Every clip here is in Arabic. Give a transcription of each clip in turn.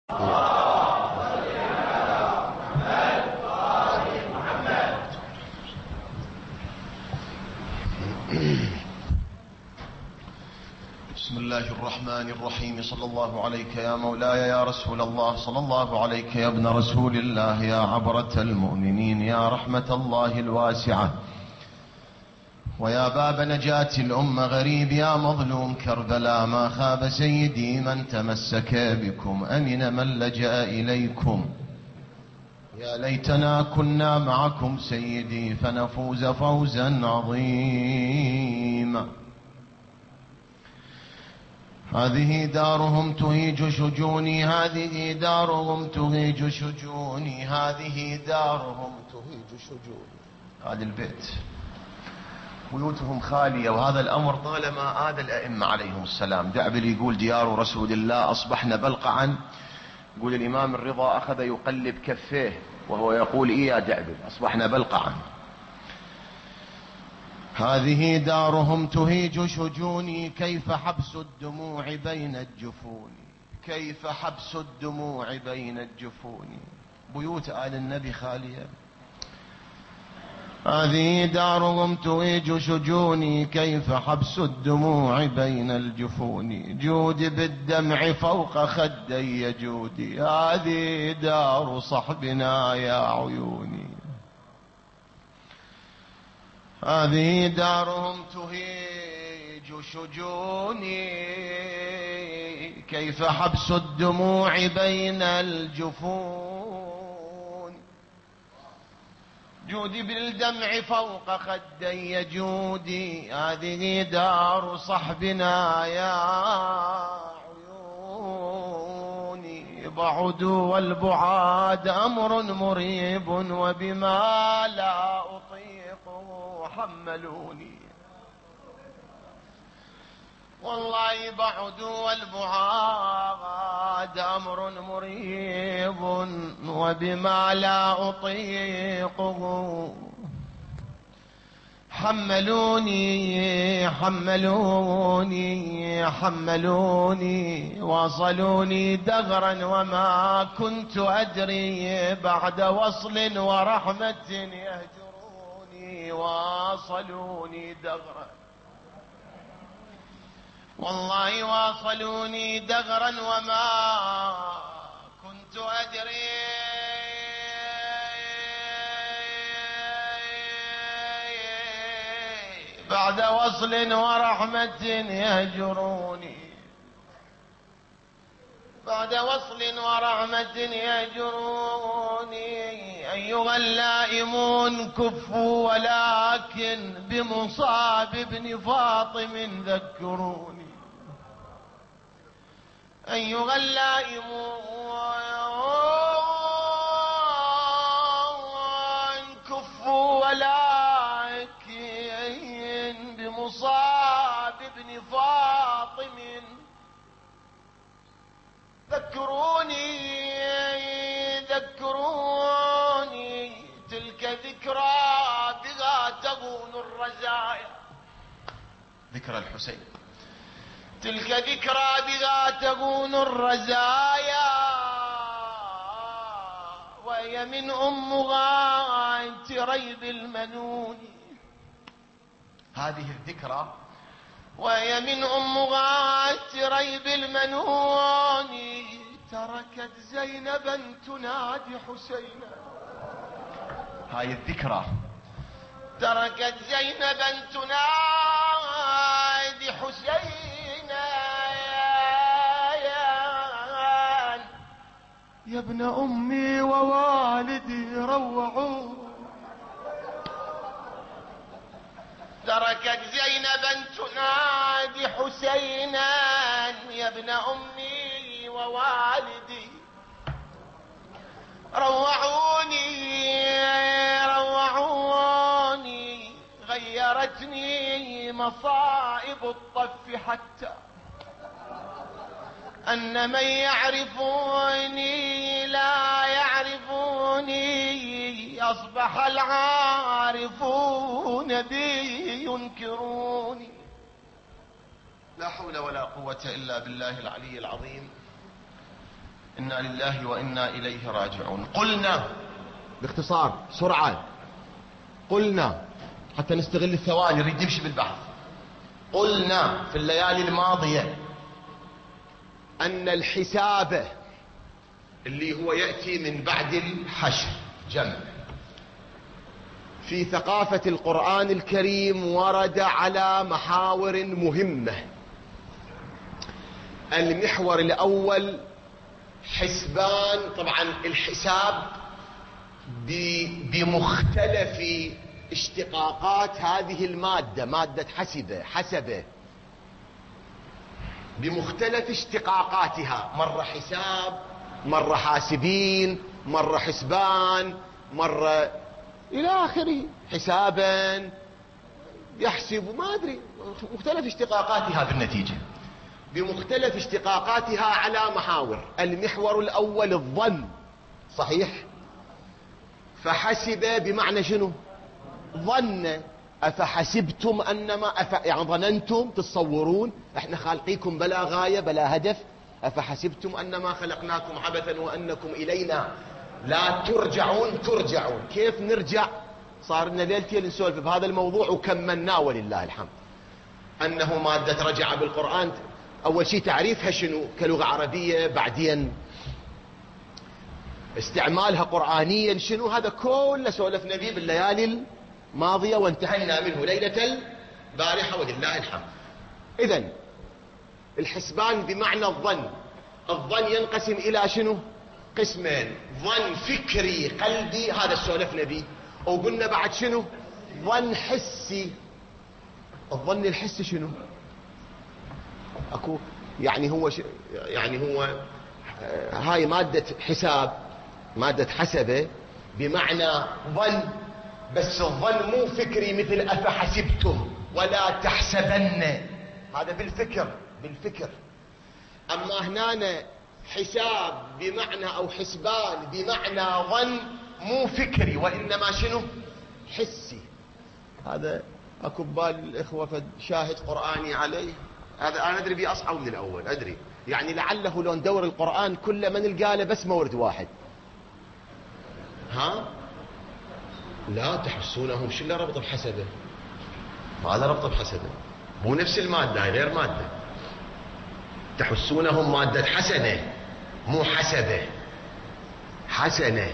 بسم الله الرحمن الرحيم. صلى الله عليك يا مولاي يا رسول الله، صلى الله عليك يا ابن رسول الله، يا عبرة المؤمنين، يا رحمة الله الواسعة، ويا باب نجاة الأمة، غريب يا مظلوم كربلاء، ما خاب سيدي من تمسك بكم، أمن من لجأ إليكم. يا ليتنا كنا معكم سيدي فنفوز فوزا عظيما. هذه دارهم تهيج شجوني، هذه دارهم تهيج شجوني، هذه دارهم تهيج شجوني. هذا البيت بيوتهم خالية، وهذا الأمر طالما آذى الأئمة عليهم السلام. دعبل يقول ديار رسول الله أصبحنا بلقعا، يقول الإمام الرضا أخذ يقلب كفيه وهو يقول إيه يا دعبل أصبحنا بلقعا. هذه دارهم تهيج شجوني، كيف حبس الدموع بين الجفون، كيف حبس الدموع بين الجفون. بيوت آل النبي خالية. هذه دارهم تهيج شجوني، كيف حبس الدموع بين الجفون. جود بالدمع فوق خدي جودي، هذه دار صحبنا يا عيوني. هذه دارهم تهيج شجوني، كيف حبس الدموع بين الجفون. جودي بالدمع فوق خدي جودي، هذه دار صحبنا يا عيوني. بعد والبعاد أمر مريب، وبما لا أطيق حملوني. والله بعد والبعاد أمر مريب، وبما لا أطيقه حملوني حملوني حملوني. واصلوني دغرا وما كنت أدري، بعد وصل ورحمة يهجروني. واصلوني دغرا، والله واصلوني دغرا وما كنت أدري، بعد وصل ورحمة يهجروني. بعد وصل ورحمة يهجروني. أيها اللائمون كفوا، ولكن بمصاب ابن فاطم ذكروني. أيها اللائمون كفوا، ولكن بمصاب ابن فاطم ذكروني ذكروني. تلك ذكرى بها تهون الرزايا، ذكرى الحسين. تلك ذكرى بها تهون الرزايا، وهي من أمها أنت ريب المنون. هذه الذكرى وهي من أمها أنت ريب المنون. تركت زينبا تنادي حسينا. هاي الذكرى. تركت زينبا تنادي حسينا. يا ابن أمي ووالدي روعوا. تركت زينبا تنادي حسينا. يا ابن أمي ووالدي روعوني روعوني. غيرتني مصائب الطف، حتى أن من يعرفوني لا يعرفوني. أصبح العارفون بي ينكروني. لا حول ولا قوة إلا بالله العلي العظيم. إنا لله وإنا إليه راجعون. قلنا باختصار سرعة، قلنا حتى نستغل الثواني، نريد نمشي بالبحث. قلنا في الليالي الماضية أن الحساب اللي هو يأتي من بعد الحشر جمع في ثقافة القرآن الكريم ورد على محاور مهمة. المحور الأول حسبان، طبعا الحساب بمختلف اشتقاقات هذه المادة، مادة حسبة بمختلف اشتقاقاتها، مرة حساب، مرة حاسبين، مرة حسبان، مرة إلى آخره، حسابا يحسب، ما أدري، مختلف اشتقاقاتها بالنتيجة، بمختلف اشتقاقاتها على محاور. المحور الأول الظن، صحيح؟ فحسب بمعنى شنو؟ ظن. أفحسبتم أنما يعني ظننتم، تتصورون احنا خالقيكم بلا غاية بلا هدف؟ أفحسبتم أنما خلقناكم عبثا وأنكم إلينا لا ترجعون. ترجعون، كيف نرجع؟ صار لنا ليلتين نسولف بهذا الموضوع وكملناه ولله الحمد. أنه مادة رجع بالقرآن أول شيء تعريفها شنو كلغة عربية، بعدين استعمالها قرآنيا شنو، هذا كله سولفنا به بالليالي الماضية وانتهينا منه ليلة البارحة ولله الحمد. إذن الحسبان بمعنى الظن. الظن ينقسم إلى شنو؟ قسمين، ظن فكري قلبي، هذا سولفنا به، وقلنا بعد شنو؟ ظن حسي. الظن الحسي شنو؟ اكو يعني هو هاي مادة حساب، مادة حسبة بمعنى ظن، بس الظن مو فكري مثل أفحسبتم ولا تحسبن، هذا بالفكر. أما هنا حساب بمعنى أو حسبان بمعنى ظن مو فكري وإنما شنو؟ حسي. هذا اكو بال الإخوة شاهد قرآني عليه، هذا أنا أدري بي أصعب من الأول، أدري يعني لعله لو ندور القرآن كل من نلقى له بس مورد واحد. ها؟ لا تحسونهم شو اللي ربط بحسبه؟ هذا ربط بحسبه، مو نفس المادة، هاي غير مادة. تحسونهم مادة حسنة مو حسبة، حسنة.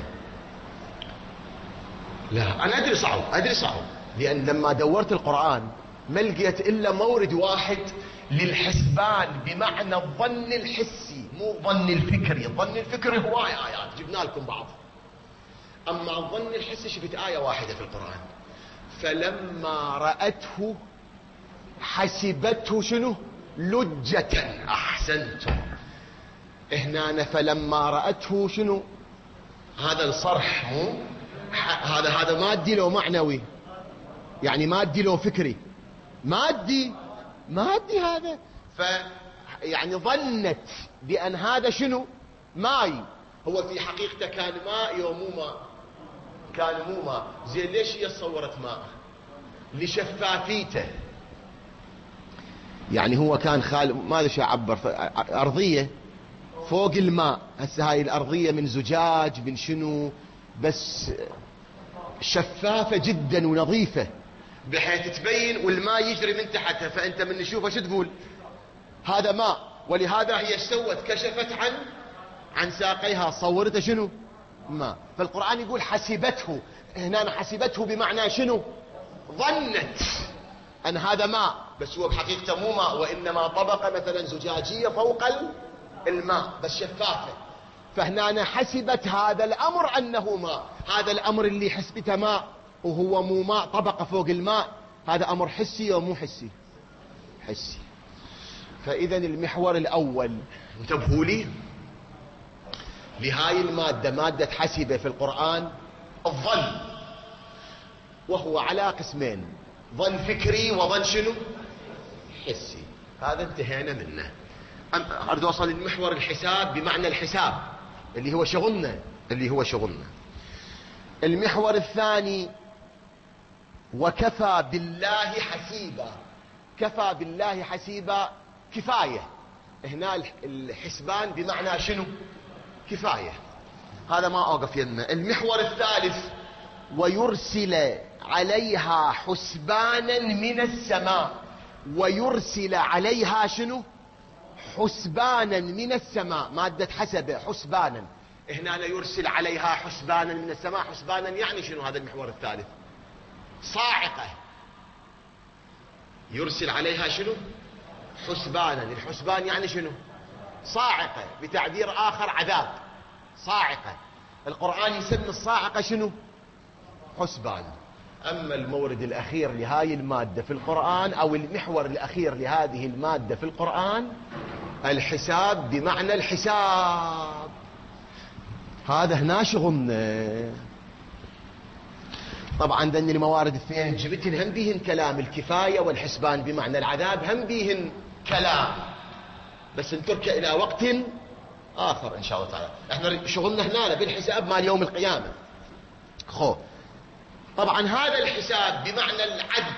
لا أنا أدري صعب، لأن لما دورت القرآن ما لقيت إلا مورد واحد للحسبان بمعنى الظن الحسي مو الظن الفكري. الظن الفكري هواي آيات جبنا لكم بعض، أما الظن الحسي شفت آية واحدة في القرآن، فلما رأته حسبته شنو؟ لجة. أحسنتم. هنا فلما رأته شنو؟ هذا الصرح مو هذا مادي لو معنوي، يعني مادي لو فكري، مادي هذا. يعني ظنت بأن هذا شنو؟ ماي، هو في حقيقته كان ماء ومو ماء، كان مو ماء. زين ليش هي صورت ماء؟ لشفافيته، يعني هو كان ما ادري شو اعبر، ارضيه فوق الماء. هسه هاي الارضيه من زجاج من شنو، بس شفافه جدا ونظيفه بحيث تبين والماء يجري من تحتها، فانت من نشوفه شو تقول؟ هذا ماء. ولهذا هي سوت كشفت عن ساقيها، صورته شنو؟ ماء. فالقرآن يقول حسبته، هنا حسبته بمعنى شنو؟ ظنت أن هذا ماء، بس هو بحقيقته مو ماء، وإنما طبقة مثلا زجاجية فوق الماء بس شفافة. فهنا حسبت هذا الأمر أنه ماء، هذا الأمر اللي حسبته ماء وهو مو ماء، طبقة فوق الماء، هذا أمر حسي ومو حسي؟ حسي. فإذا المحور الأول انتبهوا لي لهاي المادة، مادة حسبة في القرآن، الظن، وهو على قسمين، ظن فكري وظن شنو؟ حسي. هذا انتهينا منه. أريد أوصل للمحور الحساب بمعنى الحساب اللي هو شغلنا. المحور الثاني وكفى بالله حسيبا. كفى بالله حسيبا كفاية. هنا الحسبان بمعنى شنو؟ كفاية، هذا ما أوقف يمه. المحور الثالث: ويرسل عليها حسبانا من السماء. ويرسل عليها شنو؟ حسبانا من السماء، مادة حسب، حسبانا. هنا يرسل عليها حسبانا من السماء. حسبانا يعني شنو؟ هذا المحور الثالث. صاعقة. يرسل عليها شنو؟ حسبانا. الحسبان يعني شنو؟ صاعقة. بتعبير آخر عذاب. صاعقة. القرآن يسمي الصاعقة شنو؟ حسبان. أما المورد الأخير لهاي المادة في القرآن، أو المحور الأخير لهذه المادة في القرآن، الحساب بمعنى الحساب. هذا هنا شغلنا. طبعا ذن الموارد الاثنين جبتن هم بيهن كلام. الكفاية والحسبان بمعنى العذاب هم بيهن كلام، بس نترك إلى وقت آخر إن شاء الله تعالى. احنا شغلنا هنا بالحساب مال يوم القيامة. خو طبعا هذا الحساب بمعنى العد،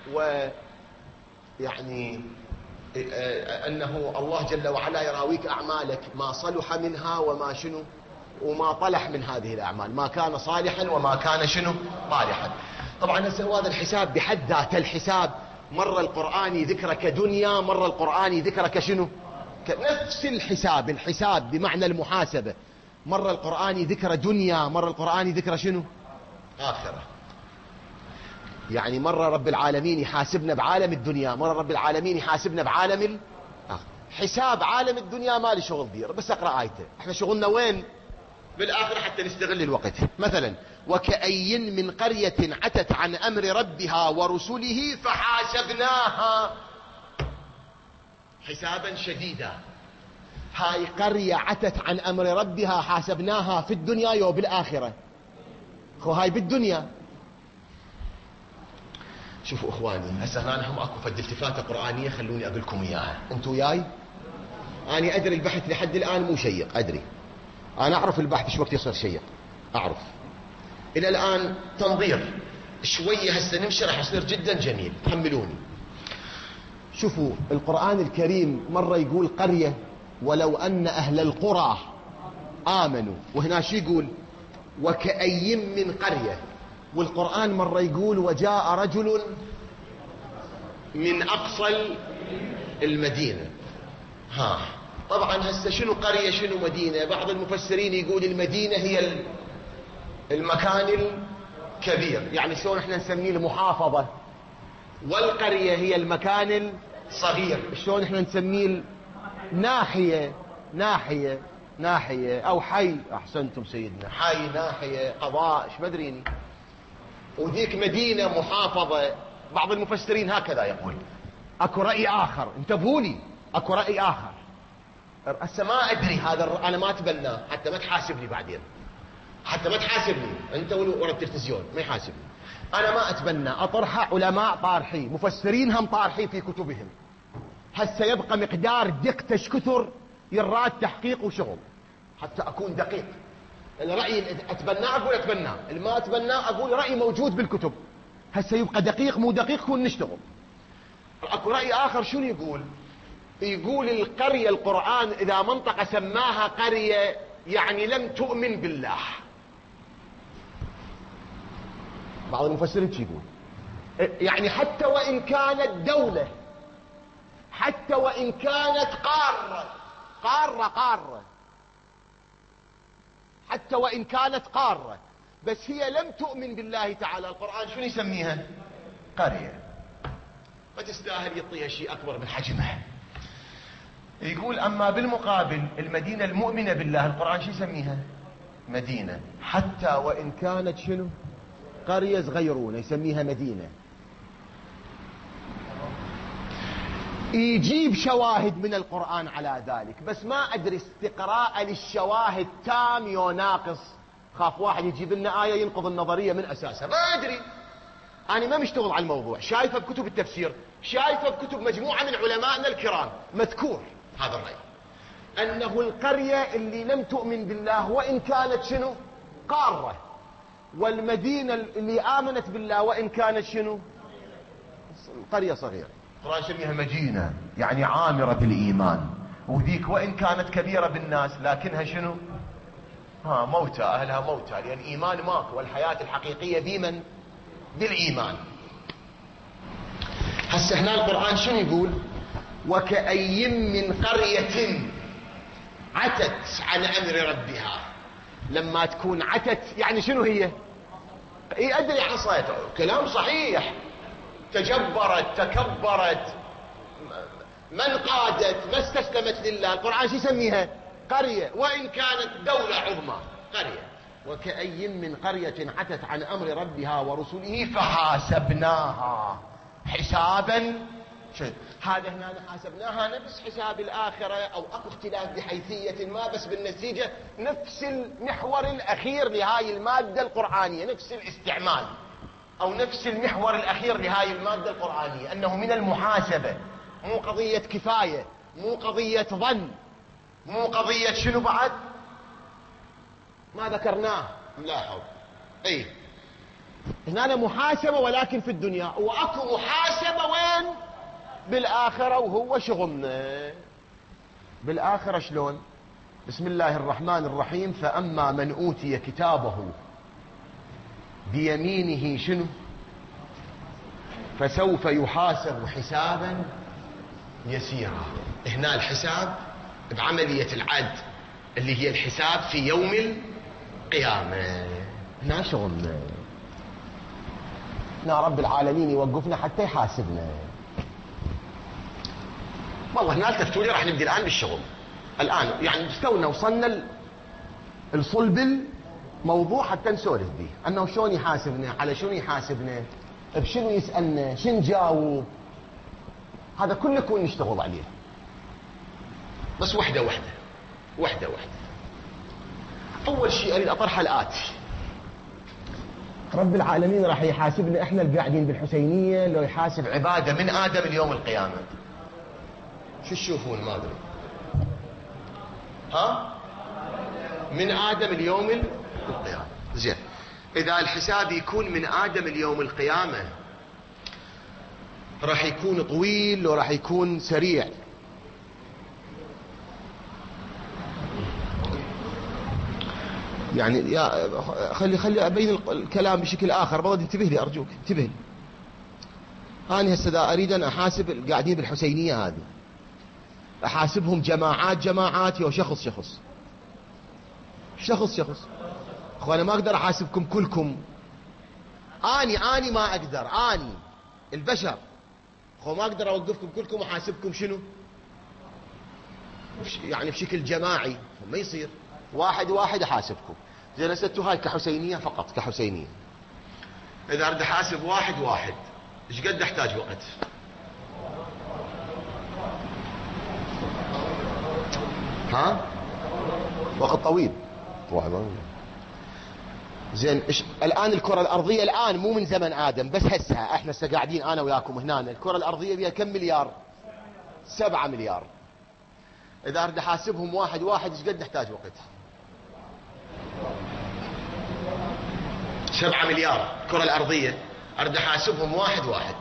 ويعني أنه الله جل وعلا يراويك أعمالك، ما صلح منها وما شنو وما طلح من هذه الأعمال، ما كان صالحا وما كان شنو طالحا. طبعا هذا الحساب بحد ذاته. الحساب مرة القرآن ذكره كدنيا، مرة القرآن ذكره كشنو، نفس الحساب. الحساب بمعنى المحاسبة، مرة القرآن ذكره دنيا، مرة القرآن ذكره شنو آخرة. يعني مرة رب العالمين يحاسبنا بعالم الدنيا، مرة رب العالمين يحاسبنا بعالم الآخرة. حساب عالم الدنيا ما لي شغل دير، بس أقرأ آيته. احنا شغلنا وين؟ بالآخرة حتى نستغل الوقت. مثلا: وكأي من قرية عتت عن أمر ربها ورسله فحاسبناها حسابا شديدا. هاي قرية عتت عن أمر ربها، حاسبناها في الدنيا يو بالآخرة. هاي بالدنيا. شوفوا اخواني، هسه هنا هم اكو فد التفاته قرانيه، خلوني اقول لكم اياها. انتم وياي؟ انا ادري البحث لحد الان مو شيق، ادري، انا اعرف البحث شو وقت يصير شيق، اعرف. الى الان تنظير، شويه هسه نمشي راح يصير جدا جميل، تحملوني. شوفوا القران الكريم مره يقول قريه ولو ان اهل القرى امنوا، وهنا شو يقول؟ وكأي من قريه. والقرآن مرة يقول وجاء رجل من أقصى المدينة. طبعا هسه شنو قرية شنو مدينة؟ بعض المفسرين يقول المدينة هي المكان الكبير، يعني شلون احنا نسميه المحافظة، والقرية هي المكان الصغير، شلون احنا نسميه ناحية او حي. احسنتم سيدنا، حي، ناحية، قضاء، ايش مدريني. وذيك مدينة محافظة. بعض المفسرين هكذا يقول. اكو رأي اخر، انتبهوا لي، اكو رأي اخر. هسه ما ادري، هذا انا ما اتبناه، حتى ما تحاسبني بعدين، حتى ما تحاسبني انت ورا التلفزيون، ما يحاسبني. انا ما اتبنى، اطرحه علماء طارحين، مفسرين هم طارحين في كتبهم. هسه يبقى مقدار دقته كثر، يراد تحقيق وشغل حتى اكون دقيق. الرأي اتبناه اقول اتبناه، اللي ما اتبناه اقول رأي موجود بالكتب. هسه يبقى دقيق مو دقيق كون نشتغل. اكو رأي اخر شنو يقول؟ يقول القرية، القرآن اذا منطقة سماها قرية يعني لم تؤمن بالله. بعض المفسرين شو يقول؟ يعني حتى وان كانت دولة، حتى وان كانت قارة، حتى وإن كانت قارة، بس هي لم تؤمن بالله تعالى. القرآن شنو يسميها؟ قرية. ما تستاهل يعطيها شيء أكبر من حجمها. يقول أما بالمقابل المدينة المؤمنة بالله، القرآن شو يسميها؟ مدينة، حتى وإن كانت شنو؟ قرية صغيرونة، يسميها مدينة. يجيب شواهد من القرآن على ذلك، بس ما أدري استقراء للشواهد تام يو ناقص. خاف واحد يجيب لنا آية ينقض النظرية من أساسها، ما أدري. أنا ما مشتغل على الموضوع، شايفه بكتب التفسير، شايفه بكتب مجموعة من علمائنا الكرام، مذكور هذا الرأي، أنه القرية اللي لم تؤمن بالله وإن كانت شنو؟ قارة، والمدينة اللي آمنت بالله وإن كانت شنو؟ قرية صغيرة. القرآن يسميها مدينة، يعني عامرة بالإيمان. وذيك وإن كانت كبيرة بالناس لكنها شنو؟ موتى، أهلها موتى، لأن إيمان ماكو، والحياة الحقيقية بمن؟ بالإيمان. هسه هنا القرآن شنو يقول؟ وكأي من قرية عتت عن أمر ربها. لما تكون عتت يعني شنو هي؟ أدري عصيت، كلام صحيح، تجبرت، تكبرت، من قادت، ما استسلمت لله. القرآن شو يسميها؟ قرية، وإن كانت دولة عظمى قرية. وكأي من قرية عتت عن أمر ربها ورسله فحاسبناها حسابا هذا هنا حاسبناها نفس حساب الآخرة، أو أكو اختلاف بحيثية ما، بس بالنتيجة نفس المحور الأخير لهاي المادة القرآنية، نفس الاستعمال أو نفس المحور الأخير لهاي المادة القرآنية، أنه من المحاسبة، مو قضية كفاية، مو قضية ظن، مو قضية شنو بعد ما ذكرناه. لاحظ اي هنا محاسبة ولكن في الدنيا، واكو محاسبة وين؟ بالآخرة، وهو شغلنا بالآخرة. شلون؟ بسم الله الرحمن الرحيم. فأما من أوتي كتابه بيمينه شنو؟ فسوف يحاسب حسابا يسيرا. هنا الحساب بعملية العد اللي هي الحساب في يوم القيامة. هنا شغلنا، هنا رب العالمين يوقفنا حتى يحاسبنا. والله هنا التفتوا لي، راح نبدي الآن بالشغل. الآن يعني استونا وصلنا الصلب الموضوع حتى نسولف به، أنه شلون يحاسبنا، على شنو يحاسبنا، بشنو يسألنا، شنو نجاوب. هذا كله كون نشتغل عليه، بس وحدة وحدة وحدة وحدة. أول شيء أريد أطرح الآتي: رب العالمين راح يحاسبنا إحنا القاعدين بالحسينية لو يحاسب عبادة من آدم اليوم القيامة؟ شو تشوفون؟ ما أدري، من آدم اليوم القيامة. زين، إذا الحساب يكون من آدم اليوم القيامة، راح يكون طويل لو راح يكون سريع؟ يعني يا خلي أبين الكلام بشكل آخر. بغض انتبه لي أرجوك، انتبه لي. أنا هسه أريد أن أحاسب القاعدين بالحسينية هذه، أحاسبهم جماعات جماعات أو شخص شخص؟ شخص شخص. أخوانا ما أقدر أحاسبكم كلكم، أني ما أقدر، أني البشر ما أقدر أوقفكم كلكم وأحاسبكم شنو يعني بشكل جماعي، ما يصير. واحد واحد أحاسبكم. زين هسه انتوا هاي كحسينية فقط، كحسينية إذا أريد أحاسب واحد واحد إيش قد أحتاج وقت؟ وقت طويل. زين الآن الكرة الأرضية الآن مو من زمن آدم، بس هسه احنا قاعدين أنا وياكم هنا، الكرة الأرضية بها كم مليار؟ 7 مليار. إذا أريد أحاسبهم واحد واحد إيش قد نحتاج وقت؟ 7 مليار الكرة الأرضية، أريد أحاسبهم واحد واحد.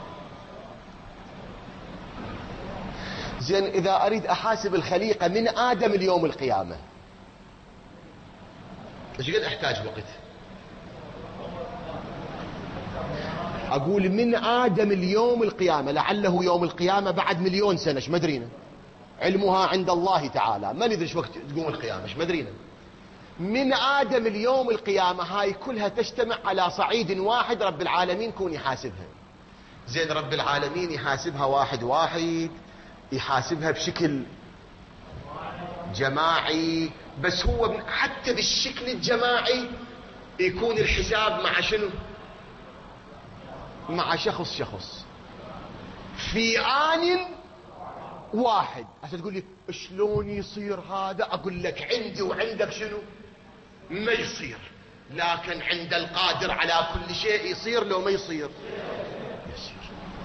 زين إذا أريد أحاسب الخليقة من آدم اليوم القيامة، إيش قد أحتاج وقت؟ أقول من آدم اليوم القيامة، لعله يوم القيامة بعد 1,000,000 سنة، إيش مدرينا؟ علمها عند الله تعالى، ما ندري إيش وقت تقوم القيامة، إيش مدرينا؟ من آدم اليوم القيامة هاي كلها تجتمع على صعيد واحد، رب العالمين كون يحاسبها. زين رب العالمين يحاسبها واحد واحد، يحاسبها بشكل جماعي، بس هو حتى بالشكل الجماعي يكون الحساب مع شنو؟ مع شخص شخص في آن واحد. عشان تقول لي شلون يصير هذا؟ أقول لك عندي وعندك شنو؟ ما يصير، لكن عند القادر على كل شيء يصير. لو ما يصير يصير.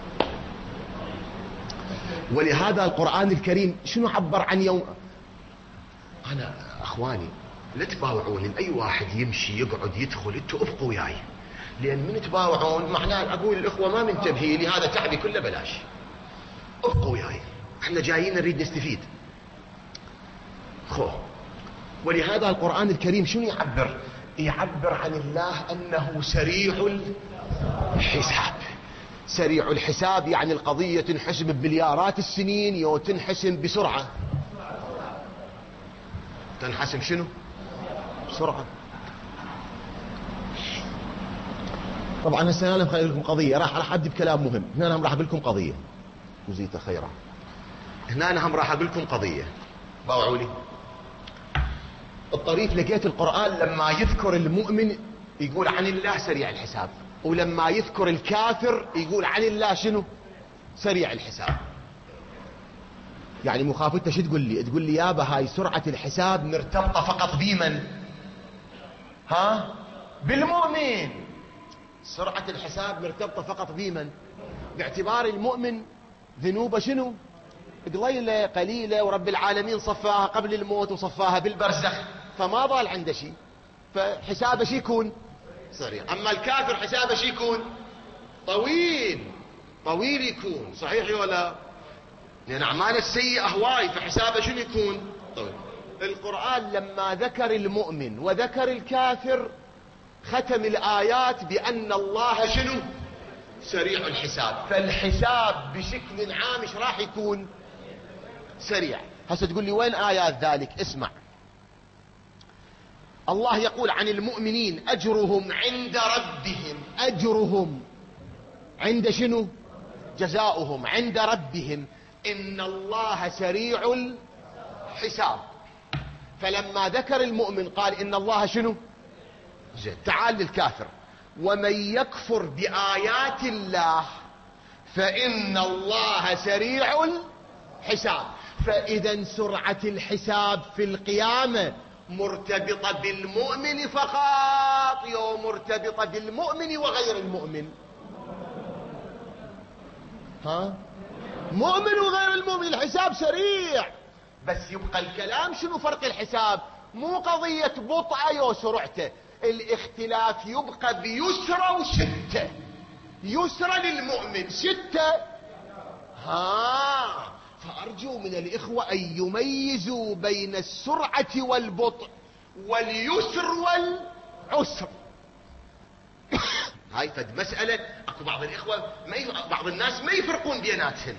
ولهذا القرآن الكريم شنو عبر عن يوم؟ أنا أخواني لا تباوعون أي واحد يمشي يقعد يدخل، انتوا ابقوا وياي، لأن من تباوعون معناه أقول الأخوة ما منتبهي لي، هذا تعبي كله بلاش. ابقوا وياي، احنا جايين نريد نستفيد. ولهذا القرآن الكريم شنو يعبر؟ يعبر عن الله أنه سريع الحساب. سريع الحساب يعني القضية تنحسب بمليارات السنين يو تنحسب بسرعة. تنحسب شنو؟ بسرعة. طبعا هسه انا بخلي لكم قضيه، راح ابدي بكلام مهم. هنا انا راح اقول لكم قضيه جزيت خيرا. هنا انا راح اقول لكم قضيه، باوعوا لي. الطريف لقيت القران لما يذكر المؤمن يقول عن الله سريع الحساب، ولما يذكر الكافر يقول عن الله شنو؟ سريع الحساب. يعني مخافتة شو تقول لي؟ تقول لي يابا هاي سرعه الحساب مرتبطه فقط بمن؟ ها؟ بالمؤمن. سرعة الحساب مرتبطة فقط بمن؟ باعتبار المؤمن ذنوبه شنو؟ قليلة قليلة، ورب العالمين صفاها قبل الموت وصفاها بالبرزخ، فما ضال عنده شيء، فحسابه شي يكون سريع. أما الكافر حسابه شي يكون طويل، طويل يكون، صحيح ولا؟ لأن أعماله السيئة هواي، فحسابه شنو يكون؟ طويل. القرآن لما ذكر المؤمن وذكر الكافر ختم الآيات بأن الله شنو؟ سريع الحساب. فالحساب بشكل عام ايش راح يكون؟ سريع. هسه تقول لي وين آيات ذلك؟ اسمع. الله يقول عن المؤمنين أجرهم عند ربهم. أجرهم عند شنو؟ جزاؤهم عند ربهم إن الله سريع الحساب. فلما ذكر المؤمن قال إن الله شنو؟ زين. تعال للكافر. ومن يكفر بآيات الله فإن الله سريع الحساب. فإذا سرعة الحساب في القيامة مرتبطة بالمؤمن فقط، يوم مرتبطة بالمؤمن وغير المؤمن. ها؟ مؤمن وغير المؤمن الحساب سريع، بس يبقى الكلام شنو فرق الحساب؟ مو قضية بطء يو سرعته، الاختلاف يبقى بيسرى وستة. يسرى للمؤمن، ستة. فأرجو من الإخوة أن يميزوا بين السرعة والبطء واليسر والعسر. هاي فد مسألة اكو بعض الإخوة بعض الناس ما يفرقون بيناتهم.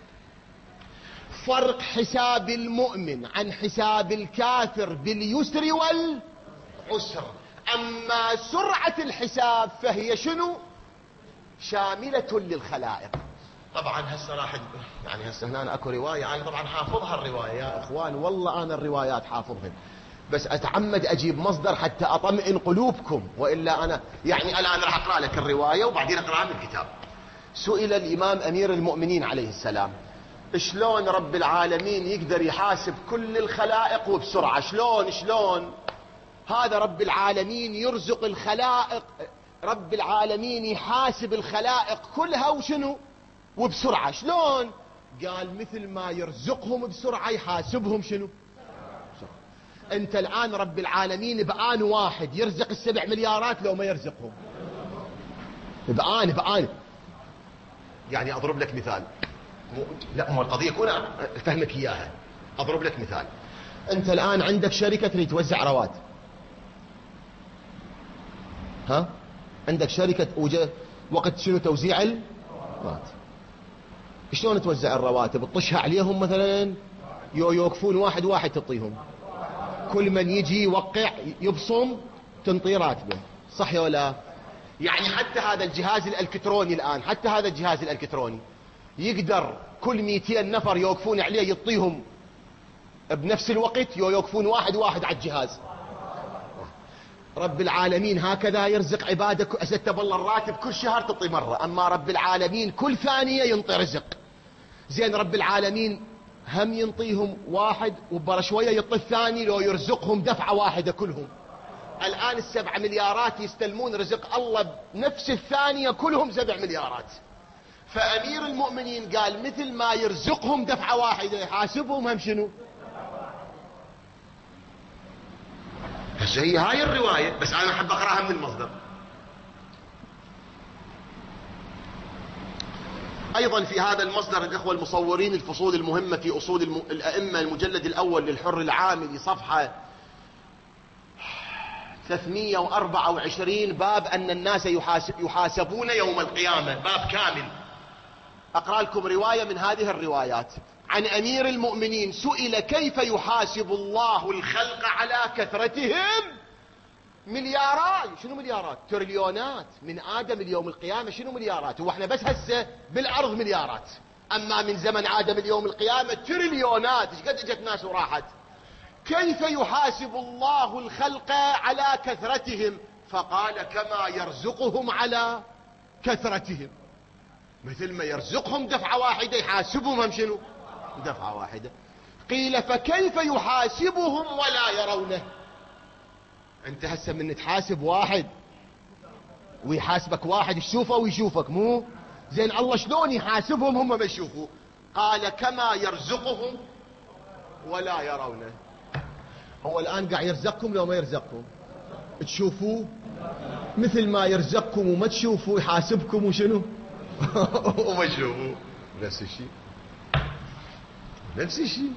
فرق حساب المؤمن عن حساب الكافر باليسر والعسر. أما سرعة الحساب فهي شنو؟ شاملة للخلائق. طبعا هسه راح يعني هسه هنا اكو رواية انا طبعا حافظها الرواية يا اخوان، والله انا الروايات حافظهن، بس اتعمد اجيب مصدر حتى اطمئن قلوبكم، والا انا يعني الان راح اقرا لك الرواية وبعدين اقراها من الكتاب. سئل الامام امير المؤمنين عليه السلام شلون رب العالمين يقدر يحاسب كل الخلائق وبسرعة؟ شلون هذا رب العالمين يرزق الخلائق، رب العالمين يحاسب الخلائق كلها وشنو؟ وبسرعة. شلون؟ قال مثل ما يرزقهم بسرعة يحاسبهم شنو؟ بسرعة. انت الآن رب العالمين بآن واحد يرزق ال7 مليارات لو ما يرزقهم بآن. يعني اضرب لك مثال، لا مو القضية كون افهمك اياها. اضرب لك مثال. انت الآن عندك شركة تريد توزع رواتب، ها؟ عندك شركة وقت شنو توزيع الرواتب. شلون توزع الرواتب؟ تطشها عليهم مثلا، يوقفون واحد واحد تعطيهم، كل من يجي يوقع يبصم تنطي راتبه، صح ولا؟ يعني حتى هذا الجهاز الالكتروني الان، حتى هذا الجهاز الالكتروني يقدر كل 200 نفر يوقفون عليه يعطيهم بنفس الوقت، يوقفون واحد واحد على الجهاز. رب العالمين هكذا يرزق عباده. أسدت بالله الراتب كل شهر تعطي مرة، أما رب العالمين كل ثانية ينطي رزق. زين رب العالمين هم ينطيهم واحد وبرا شوية يعطي الثاني، لو يرزقهم دفعة واحدة كلهم. الآن ال7 مليارات يستلمون رزق الله بنفس الثانية كلهم 7 مليارات. فأمير المؤمنين قال مثل ما يرزقهم دفعة واحدة يحاسبهم هم شنو؟ هي الرواية، بس أنا أحب أقرأها من المصدر. أيضا في هذا المصدر الإخوة المصورين الفصول المهمة في أصول الأئمة، المجلد الأول للحر العاملي صفحة 324 باب أن الناس يحاسبون يوم القيامة، باب كامل. أقرأ لكم رواية من هذه الروايات. عن أمير المؤمنين سئل كيف يحاسب الله الخلق على كثرتهم. مليارات، شنو مليارات؟ تريليونات من آدم اليوم القيامة. شنو مليارات؟ واحنا بس هسه بالأرض مليارات، أما من زمن آدم اليوم القيامة تريليونات. ايش قد اجت ناس وراحت. كيف يحاسب الله الخلق على كثرتهم؟ فقال كما يرزقهم على كثرتهم. مثل ما يرزقهم دفعة واحدة يحاسبهم هم شنو؟ دفعة واحدة. قيل فكيف يحاسبهم ولا يرونه؟ انت هسه من تحاسب واحد ويحاسبك واحد تشوفه ويشوفك، مو زين الله شلون يحاسبهم هم ما يشوفوا؟ قال كما يرزقهم ولا يرونه. هو الآن قاعد يرزقكم لو ما يرزقكم تشوفوه؟ مثل ما يرزقكم وما تشوفوا يحاسبكم وشنو وما تشوفوا. نفس الشيء، نفس الشيء.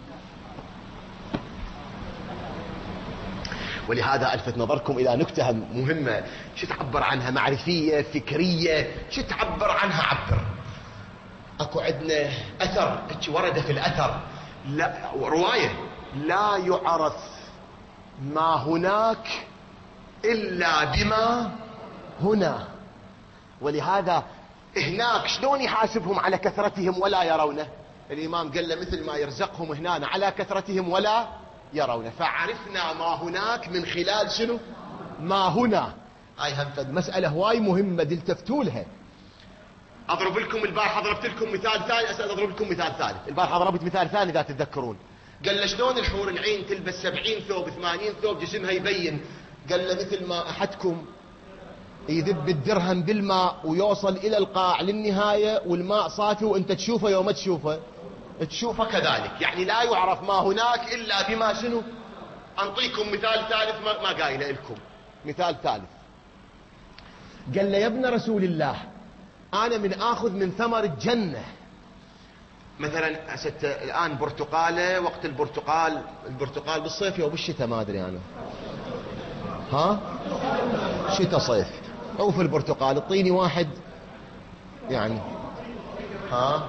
ولهذا ألفت نظركم إلى نكتة مهمة. شو تعبر عنها؟ معرفية، فكرية، شو تعبر عنها؟ عبر. أكو عندنا أثر ورد في الأثر، لا رواية: لا يعرف ما هناك إلا بما هنا. ولهذا هناك شلون يحاسبهم على كثرتهم ولا يرونه؟ الإمام قال له مثل ما يرزقهم هنا على كثرتهم ولا يرونه. فعرفنا ما هناك من خلال شنو؟ ما هنا. هاي هم مسألة هواي مهمة تلتفتوا لها. أضرب لكم البارحة ضربت لكم مثال ثاني، أضرب لكم مثال ثالث. البارحة ضربت مثال ثاني إذا تتذكرون. قال له شلون الحور العين تلبس 70 ثوب 80 ثوب جسمها يبين؟ قال له مثل ما أحدكم يذب الدرهم بالماء ويوصل إلى القاع للنهاية والماء صافي وأنت تشوفه يوم ما تشوفه تشوفه كذلك. يعني لا يعرف ما هناك إلا بما شنو. أنطيكم مثال ثالث ما قايله لكم. مثال ثالث. قال له يا ابن رسول الله أنا من آخذ من ثمر الجنة. مثلا الآن برتقالة، وقت البرتقال بالصيف أو بالشتاء ما أدري أنا، ها شتاء صيف أو في البرتقال. اعطيني واحد يعني، ها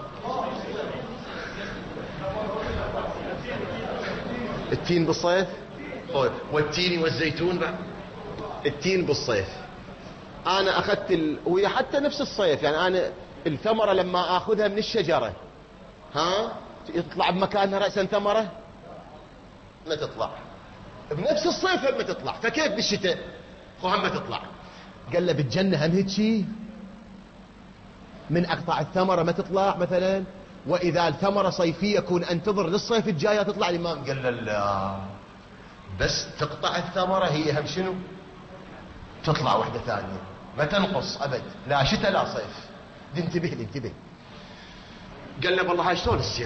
التين بالصيف والتين والزيتون بعد. التين بالصيف أنا أخذت وهي حتى نفس الصيف. يعني أنا الثمرة لما أخذها من الشجرة ها يطلع بمكانها رأسا ثمرة؟ ما تطلع. بنفس الصيف هم تطلع. فكيف بالشتاء هم تطلع؟ قال له بالجنة هم هيك شيء. من أقطع الثمرة ما تطلع مثلا، وإذا الثمرة صيفية كون أنتظر للصيف الجاية تطلع. الإمام قال له لا، بس تقطع الثمرة هي هم شنو؟ تطلع واحدة ثانية ما تنقص أبد، لا شتاء لا صيف. انتبه. قال له والله هاي شلون السير؟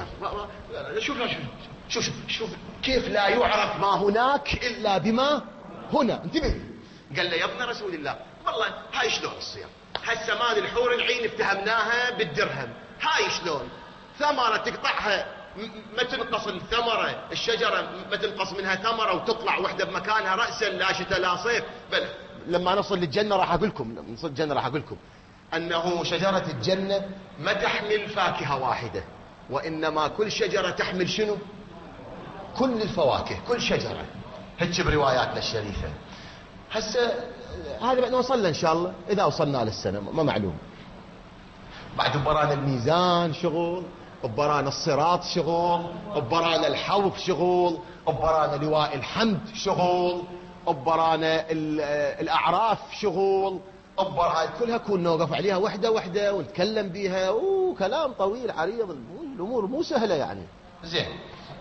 شوف كيف لا يعرف ما هناك إلا بما هنا. انتبه. قال له يا ابن رسول الله والله هاي شلون الصير؟ هسه مال الحور العين افتهمناها بالدرهم، هاي شلون؟ ثمرة تقطعها ما تنقص الثمرة، الشجرة ما تنقص منها ثمرة وتطلع وحدة بمكانها رأسا، لا شتاء لا صيف. بل لما نصل للجنة راح أقول لكم أنه شجرة الجنة ما تحمل فاكهة واحدة، وإنما كل شجرة تحمل شنو؟ كل الفواكه، كل شجرة. هيك برواياتنا الشريفة. هسه هذا بعد وصلنا إن شاء الله، إذا وصلنا للسنة ما معلوم. بعد برانا الميزان شغل، برانا الصراط شغل، برانا الحوض شغل، برانا لواء الحمد شغل، برانا الأعراف شغل. هاي كلها كون نوقف عليها وحدة ونتكلم بيها، كلام طويل عريض. الأمور مو سهلة يعني. زين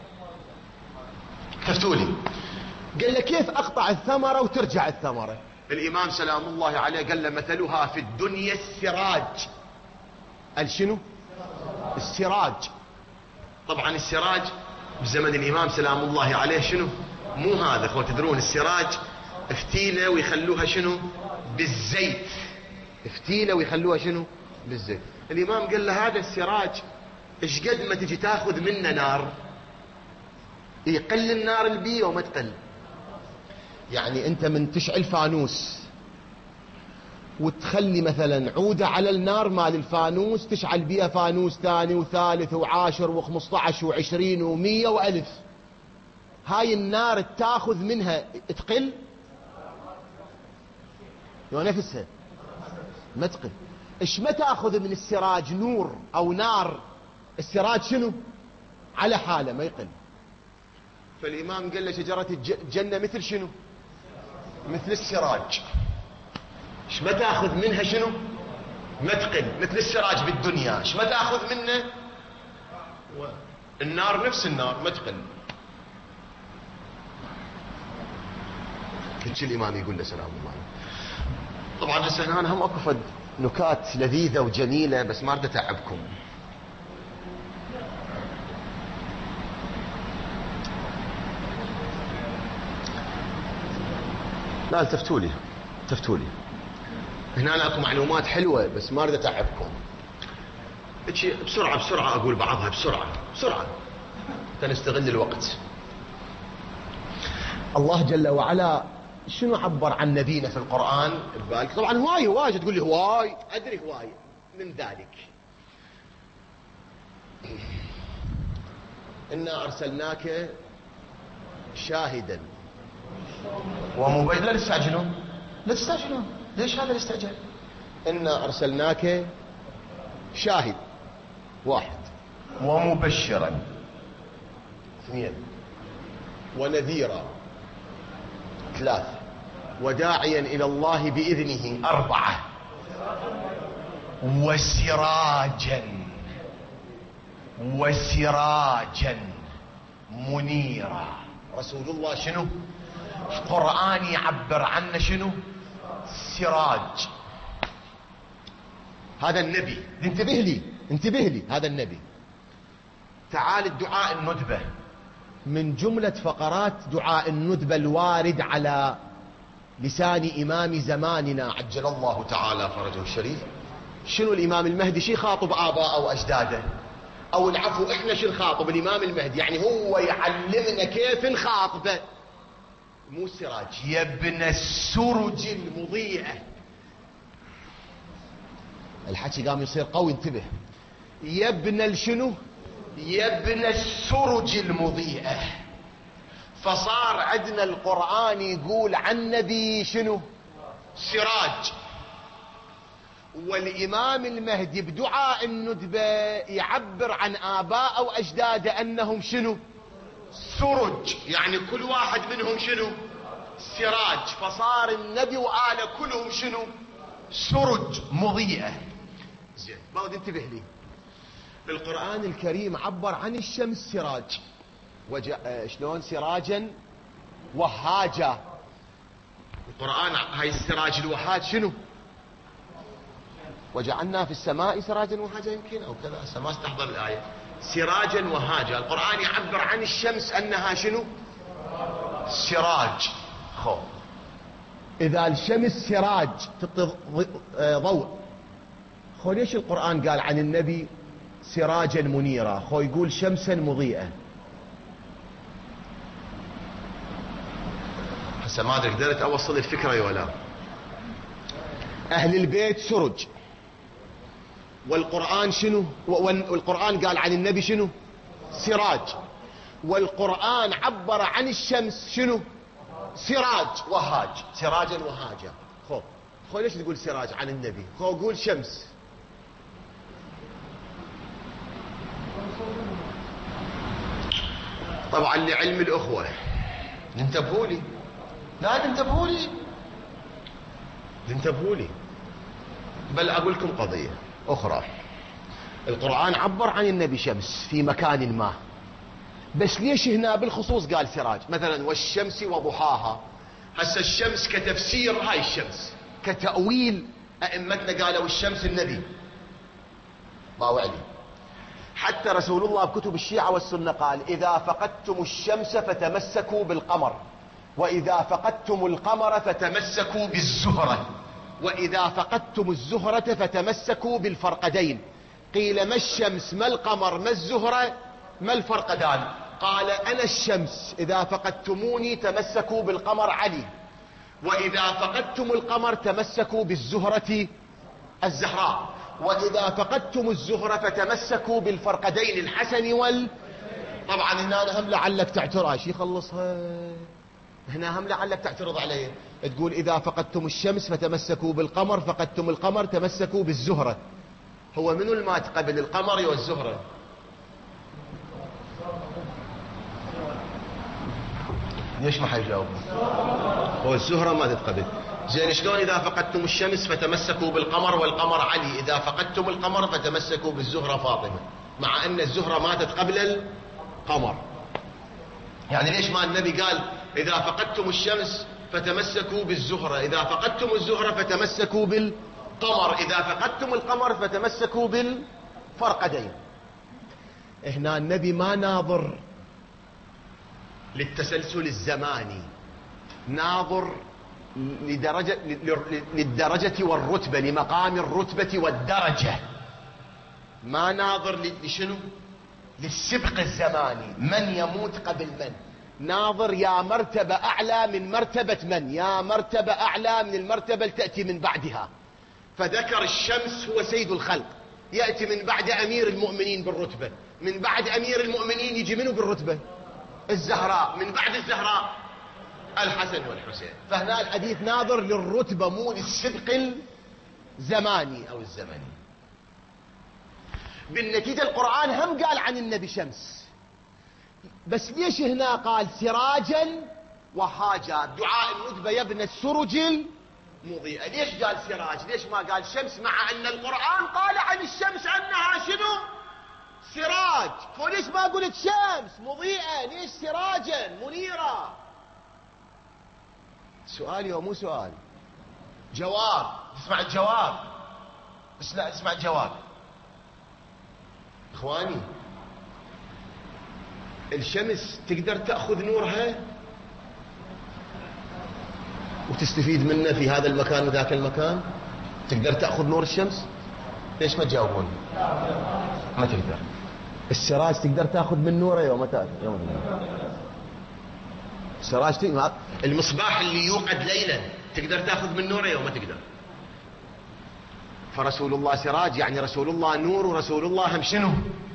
كفتولي. قال له كيف أقطع الثمرة وترجع الثمرة؟ الإمام سلام الله عليه قال له مثلها في الدنيا السراج. شنو؟ السراج. طبعا السراج بزمن الإمام سلام الله عليه شنو؟ مو هذا. خو تدرون السراج فتيلة ويخلوها شنو؟ بالزيت. فتيلة ويخلوها شنو؟ بالزيت. الإمام قال له هذا السراج ايش قد ما تجي تاخذ منه نار يقل النار البيه وما تقل. يعني انت من تشعل فانوس وتخلي مثلا عودة على النار مال الفانوس تشعل بيها فانوس ثاني وثالث وعاشر و15 و20 و100 و1000، هاي النار تاخذ منها تقل ونفسها ما تقل. ايش ما تاخذ من السراج نور او نار، السراج شنو على حاله ما يقل. فالامام قال له شجرة الجنة مثل شنو؟ مثل السراج، ايش ما تاخذ منها شنو ما تقل، مثل السراج بالدنيا ايش ما تاخذ منه النار نفس النار ما تقل. كل شيء الامام يقول له سلام الله عليه. طبعا هسه انا هم اكو فد نكات لذيذه وجميله بس ما اريد اتعبكم. لا التفتوا لي التفتوا لي، هنا اكو معلومات حلوه بس ما اريد اتعبكم. بسرعه بسرعه اقول بعضها بسرعه بسرعه حتى نستغل الوقت. الله جل وعلا شنو عبر عن نبينا في القرآن ببالك؟ طبعا هواي هواي تقول لي هواي، ادري هواي من ذلك. إنا أرسلناك شاهدا ومبشرا. لا تستعجلون لا تستعجلون، ليش هذا الاستعجال؟ إنا أرسلناك شاهد واحد ومبشرا اثنين ونذيرا ثلاثة وداعيا إلى الله بإذنه أربعة وسراجا وسراجا منيرا. رسول الله شنو؟ القرآن يعبر عنه شنو؟ سراج. هذا النبي، انتبه لي انتبه لي، هذا النبي. تعال الدعاء الندبة، من جملة فقرات دعاء الندبة الوارد على لسان إمام زماننا عجل الله تعالى فرجه الشريف. شنو الإمام المهدي شي خاطب آباء أو أجداده، أو العفو إحنا شو نخاطب الإمام المهدي، يعني هو يعلمنا كيف نخاطبه. مو السراج، يا ابن السرج المضيئة. الحكي قام يصير قوي، انتبه. يا ابن الشنو؟ يا ابن السرج المضيئة. فصار عندنا القرآن يقول عن نبي شنو؟ سراج. والإمام المهدي بدعاء الندبة يعبر عن آباء أو أجداد أنهم شنو؟ سرج، يعني كل واحد منهم شنو؟ سراج. فصار النبي وآله كلهم شنو؟ سرج مضيئة. زين بعد انتبه لي. القرآن الكريم عبر عن الشمس سراج، شلون؟ سراجا وهاجا. القرآن هاي السراج الوهاج شنو؟ وجعلنا في السماء سراجا وهاجا، يمكن او كذا هسه ما استحضر الآية. سراجا وهاجا. القرآن يعبر عن الشمس انها شنو؟ سراج. خو اذا الشمس سراج تعطي ضوء، خو ليش القرآن قال عن النبي سراجا منيرا؟ خو يقول شمسا مضيئة. هسه ما ادري قدرت اوصل الفكرة ولا. اهل البيت سرج، والقرآن شنو؟ والقرآن قال عن النبي شنو؟ سراج. والقرآن عبر عن الشمس شنو؟ سراج وهاج. سراجا وهاجا. خو ليش تقول سراج عن النبي؟ خو قول شمس. طبعا لعلم الأخوة انتبهوا لي، لا انتبهوا لي انتبهوا لي، بل أقول لكم قضية أخرى. القرآن عبر عن النبي شمس في مكان ما، بس ليش هنا بالخصوص قال سراج؟ مثلا والشمس وضحاها. هسه الشمس كتفسير هاي الشمس، كتأويل أئمتنا قالوا الشمس النبي باو علي. حتى رسول الله بكتب الشيعة والسنة قال إذا فقدتم الشمس فتمسكوا بالقمر، وإذا فقدتم القمر فتمسكوا بالزهرة، وإذا فقدتم الزهرة فتمسكوا بالفرقدين. قيل ما الشمس ما القمر ما الزهرة ما الفرقدان؟ قال أنا الشمس، إذا فقدتموني تمسكوا بالقمر علي، وإذا فقدتم القمر تمسكوا بالزهرة الزهراء، وإذا فقدتم الزهرة فتمسكوا بالفرقدين الحسن طبعا هنا هم لعلك تعترض ايش يخلصها، هنا هم لعلك تعترض علي، تقول إذا فقدتم الشمس فتمسكوا بالقمر، فقدتم القمر تمسكوا بالزهرة. هو منو المات قبل القمر والزهرة؟ ليش ما حيجاوب؟ هو الزهرة ما تتقبل. زين شلون إذا فقدتم الشمس فتمسكوا بالقمر والقمر علي، إذا فقدتم القمر فتمسكوا بالزهرة فاطمة، مع أن الزهرة ماتت قبل القمر؟ يعني ليش ما النبي قال إذا فقدتم الشمس فتمسكوا بالزهرة، إذا فقدتم الزهرة فتمسكوا بالقمر، إذا فقدتم القمر فتمسكوا بالفرقدين؟ هنا النبي ما ناظر للتسلسل الزماني، ناظر للدرجة والرتبة، لمقام الرتبة والدرجة، ما ناظر لشنو؟ للسبق الزماني، من يموت قبل من، ناظر يا مرتبة أعلى من مرتبة من، يا مرتبة أعلى من المرتبة اللي تأتي من بعدها. فذكر الشمس هو سيد الخلق، يأتي من بعد أمير المؤمنين بالرتبة، من بعد أمير المؤمنين يجي منه بالرتبة؟ الزهراء، من بعد الزهراء الحسن والحسين. فهنا الحديث ناظر للرتبة مو للسبق الزماني أو الزمني. بالنتيجة القرآن هم قال عن النبي شمس، بس ليش هنا قال سراجا وهاجا؟ دعاء الندبة يا ابن السرج المضيئة، ليش قال سراج؟ ليش ما قال شمس، مع أن القرآن قال عن الشمس أنها شنو؟ سراج. فليش ما قلت شمس مضيئة؟ ليش سراجا منيرة؟ سؤالي ومو سؤال، جواب. اسمع الجواب، بس لا اسمع الجواب. اخواني، الشمس تقدر تأخذ نورها وتستفيد منه في هذا المكان وذاك المكان؟ تقدر تأخذ نور الشمس؟ ليش ما تجاوبون؟ ما تقدر. السراج تقدر تأخذ من نوره يوم السراج تقدر. المصباح اللي يوقد ليلا تقدر تأخذ من نوره يوم ما تقدر. فرسول الله سراج، يعني رسول الله نور، ورسول الله هم شنو؟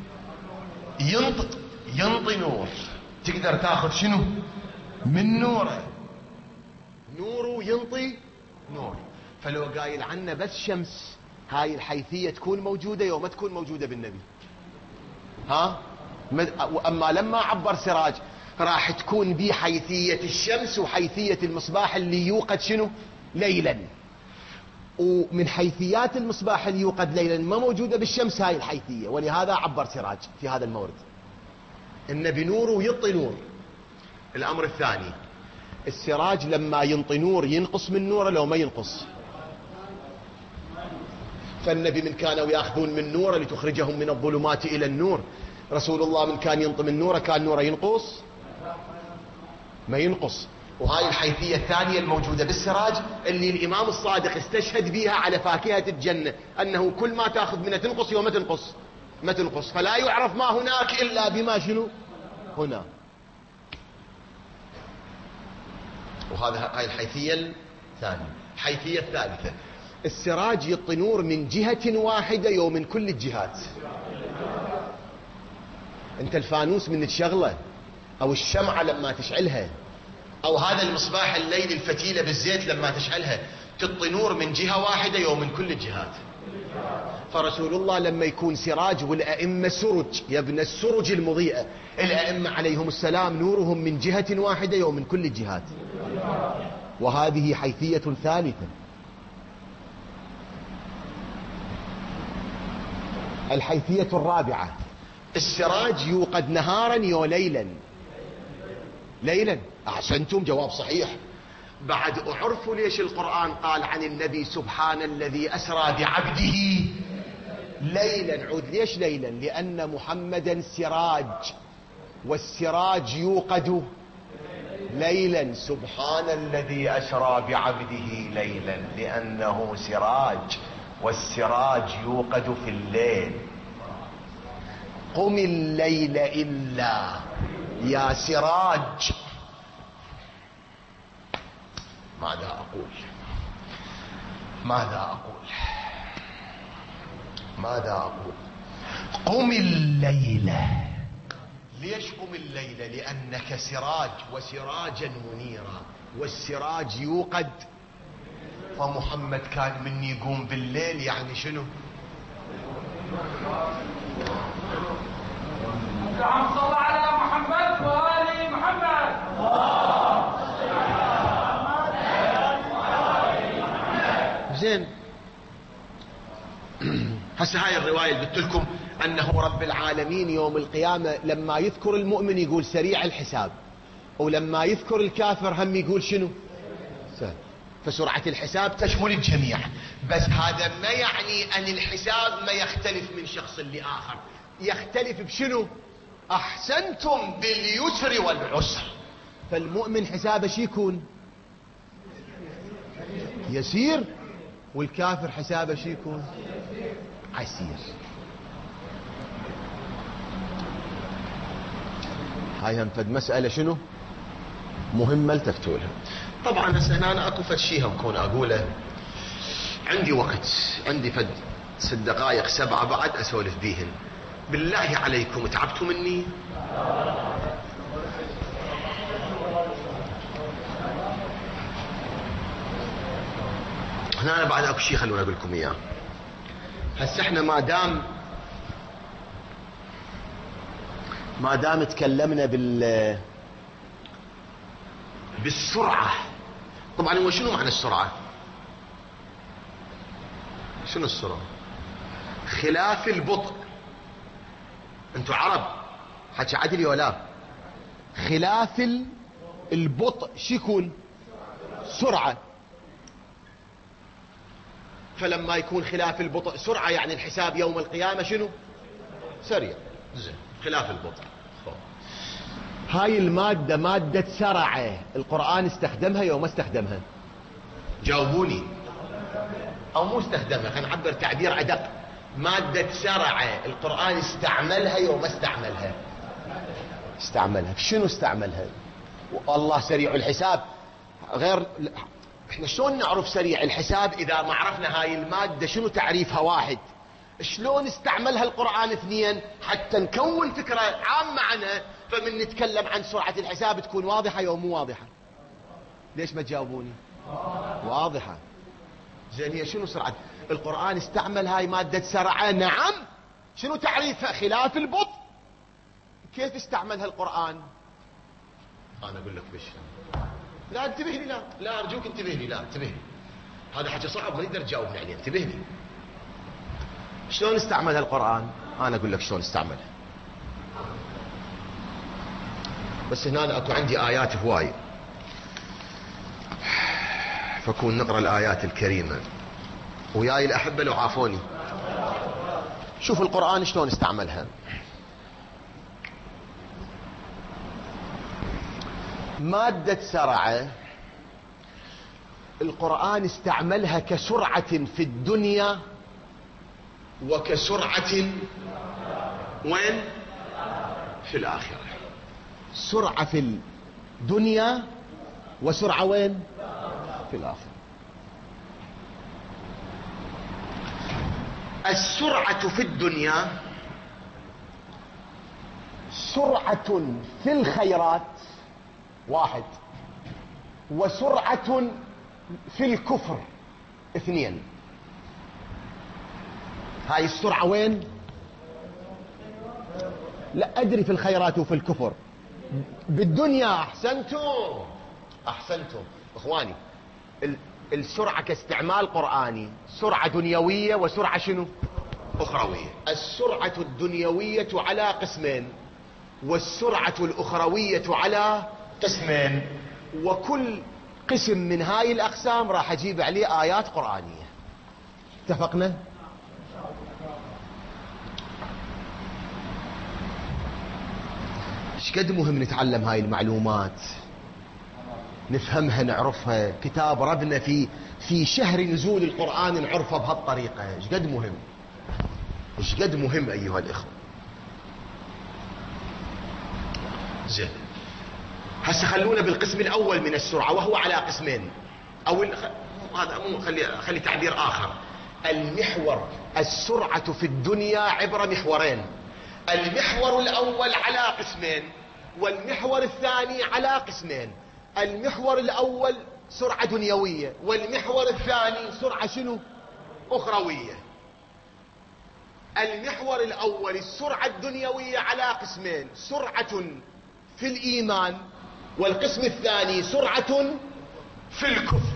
ينطي نور. تقدر تأخذ شنو من نوره؟ نوره ينطي نور. فلو قايل عنه بس شمس، هاي الحيثية تكون موجودة يوم ما تكون موجودة بالنبي؟ ها؟ أما لما عبر سراج راح تكون بي حيثية الشمس وحيثية المصباح اللي يوقد شنو؟ ليلا. ومن حيثيات المصباح اللي يوقد ليلا ما موجودة بالشمس هاي الحيثية، ولهذا عبر سراج في هذا المورد. النبي نوره ينطي نور. الأمر الثاني، السراج لما ينطي نور ينقص من نوره لو ما ينقص؟ فالنبي من كانوا يأخذون من نوره لتخرجهم من الظلمات إلى النور، رسول الله من كان ينطي من نوره كان نوره ينقص؟ ما ينقص. وهاي الحيثية الثانية الموجودة بالسراج اللي الإمام الصادق استشهد بها على فاكهة الجنة، أنه كل ما تأخذ منها تنقص يوم ما تنقص، ما تنقص، فلا يعرف ما هناك إلا بما شنو هنا. هاي الحيثية الثانية. الحيثية الثالثة، السراج يعطي نور من جهة واحدة يوم من كل الجهات. انت الفانوس من تشغله، او الشمعة لما تشعلها، او هذا المصباح الليلي الفتيلة بالزيت لما تشعلها، تعطي نور من جهة واحدة يوم من كل الجهات. فرسول الله لما يكون سراج والأئمة سرج، يا ابن السرج المضيئة، الأئمة عليهم السلام نورهم من جهة واحدة يوم من كل الجهات. وهذه حيثية ثالثة. الحيثية الرابعة، السراج يوقد نهارا يو ليلا. ليلا، أحسنتم، جواب صحيح. بعد أعرفوا ليش القرآن قال عن النبي سبحان الذي أسرى بعبده ليلا. عود ليش ليلا؟ لأن محمدا سراج، والسراج يوقد ليلا. سبحان الذي أسرى بعبده ليلا، لأنه سراج، والسراج يوقد في الليل. قم الليل إلا يا سراج. ماذا أقول؟ ماذا أقول؟ ماذا أقول؟ قم الليلة. ليش قم الليلة؟ لأنك سراج، وسراجا منيرا، والسراج يوقد. فمحمد كان من يقوم بالليل يعني شنو؟ اللهم صل على محمد وآل محمد. زين. هسه هاي الرواية اللي قلت لكم أنه رب العالمين يوم القيامة لما يذكر المؤمن يقول سريع الحساب، ولما يذكر الكافر هم يقول شنو؟ سهل. فسرعة الحساب تشمل الجميع، بس هذا ما يعني أن الحساب ما يختلف من شخص لآخر. يختلف بشنو؟ أحسنتم باليسر والعسر. فالمؤمن حسابه شي يكون؟ يسير. والكافر حسابه شي يكون؟ عسير. هاي هم فد مسألة شنو مهمة التفتوا لها. طبعا هسه انا اكو فد شي هم كون اقوله. عندي وقت، عندي فد 6 دقائق 7 بعد اسولف بيهن. بالله عليكم تعبتوا مني؟ هنا أنا بعد اكو شي خلونا اقول لكم اياه. هسه احنا ما دام تكلمنا بالسرعة. طبعا هو شنو معنى السرعة؟ شنو السرعة؟ خلاف البطء. انتوا عرب حكي عدل ولا؟ خلاف البطء شو يكون؟ سرعة. فلما يكون خلاف البطء سرعة يعني الحساب يوم القيامة شنو؟ سريع. زين. خلاف البطء. هاي المادة مادة سرعة، القرآن استخدمها يوم استخدمها؟ جاوبوني. او مو استخدمها، خلينا نعبر تعبير ادق. مادة سرعة القرآن استعملها يوم استعملها؟ استعملها. شنو استعملها؟ والله سريع الحساب. غير احنا شلون نعرف سريع الحساب اذا ما عرفنا هاي المادة شنو تعريفها؟ 1. شلون استعملها القرآن؟ 2. حتى نكون فكرة عامة عنها. فمن نتكلم عن سرعة الحساب تكون واضحة يوم مو واضحة؟ ليش ما تجاوبوني؟ واضحة. زين هي شنو سرعة القرآن؟ استعمل هاي مادة سرعة. نعم. شنو تعريفها؟ خلاف البطء. كيف استعملها القرآن؟ انا اقول لك بش. لا انتبه لي. لا ارجوك انتبه لي. لا انتبه لي. هذا حكي صعب ما نقدر تجاوبني عليه. انتبه لي. شلون استعملها القرآن؟ انا اقول لك شلون استعملها. بس هنا اكو عندي ايات هواي، فكون نقرا الايات الكريمه وياي الاحبه لو عافوني. شوف القرآن شلون استعملها. مادة سرعة القرآن استعملها كسرعة في الدنيا وكسرعة وين؟ في الآخرة. سرعة في الدنيا وسرعة وين؟ في الآخرة. السرعة في الدنيا سرعة في الخيرات 1، وسرعة في الكفر 2. هاي السرعة وين؟ لا أدري في الخيرات وفي الكفر. بالدنيا أحسنتم إخواني. السرعة كاستعمال قرآني سرعة دنيوية وسرعة شنو؟ أخروية. السرعة الدنيوية على قسمين، والسرعة الأخروية على قسمين، وكل قسم من هاي الأقسام راح أجيب عليه آيات قرآنية. اتفقنا؟ شقد مهم نتعلم هاي المعلومات، نفهمها نعرفها. كتاب ربنا في شهر نزول القرآن نعرفه بهالطريقة. شقد مهم، شقد مهم أيها الإخوة. زين، هسه خلونا بالقسم الأول من السرعة وهو على قسمين، أو هذا مو خلي تعبير آخر. المحور السرعة في الدنيا عبر محورين، المحور الأول على قسمين والمحور الثاني على قسمين. المحور الأول سرعة دنيوية، والمحور الثاني سرعة شنو؟ أخروية. المحور الأول السرعة الدنيوية على قسمين، سرعة في الإيمان، والقسم الثاني سرعة في الكفر.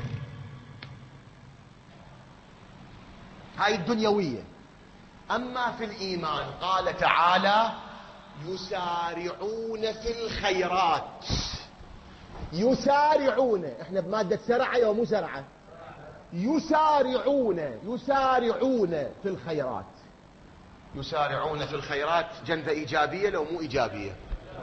هاي الدنيوية. أما في الإيمان قال تعالى يسارعون في الخيرات. يسارعون، احنا بمادة سرعة يا مو سرعة؟ يسارعون في الخيرات. يسارعون في الخيرات جنبة إيجابية لو مو إيجابية؟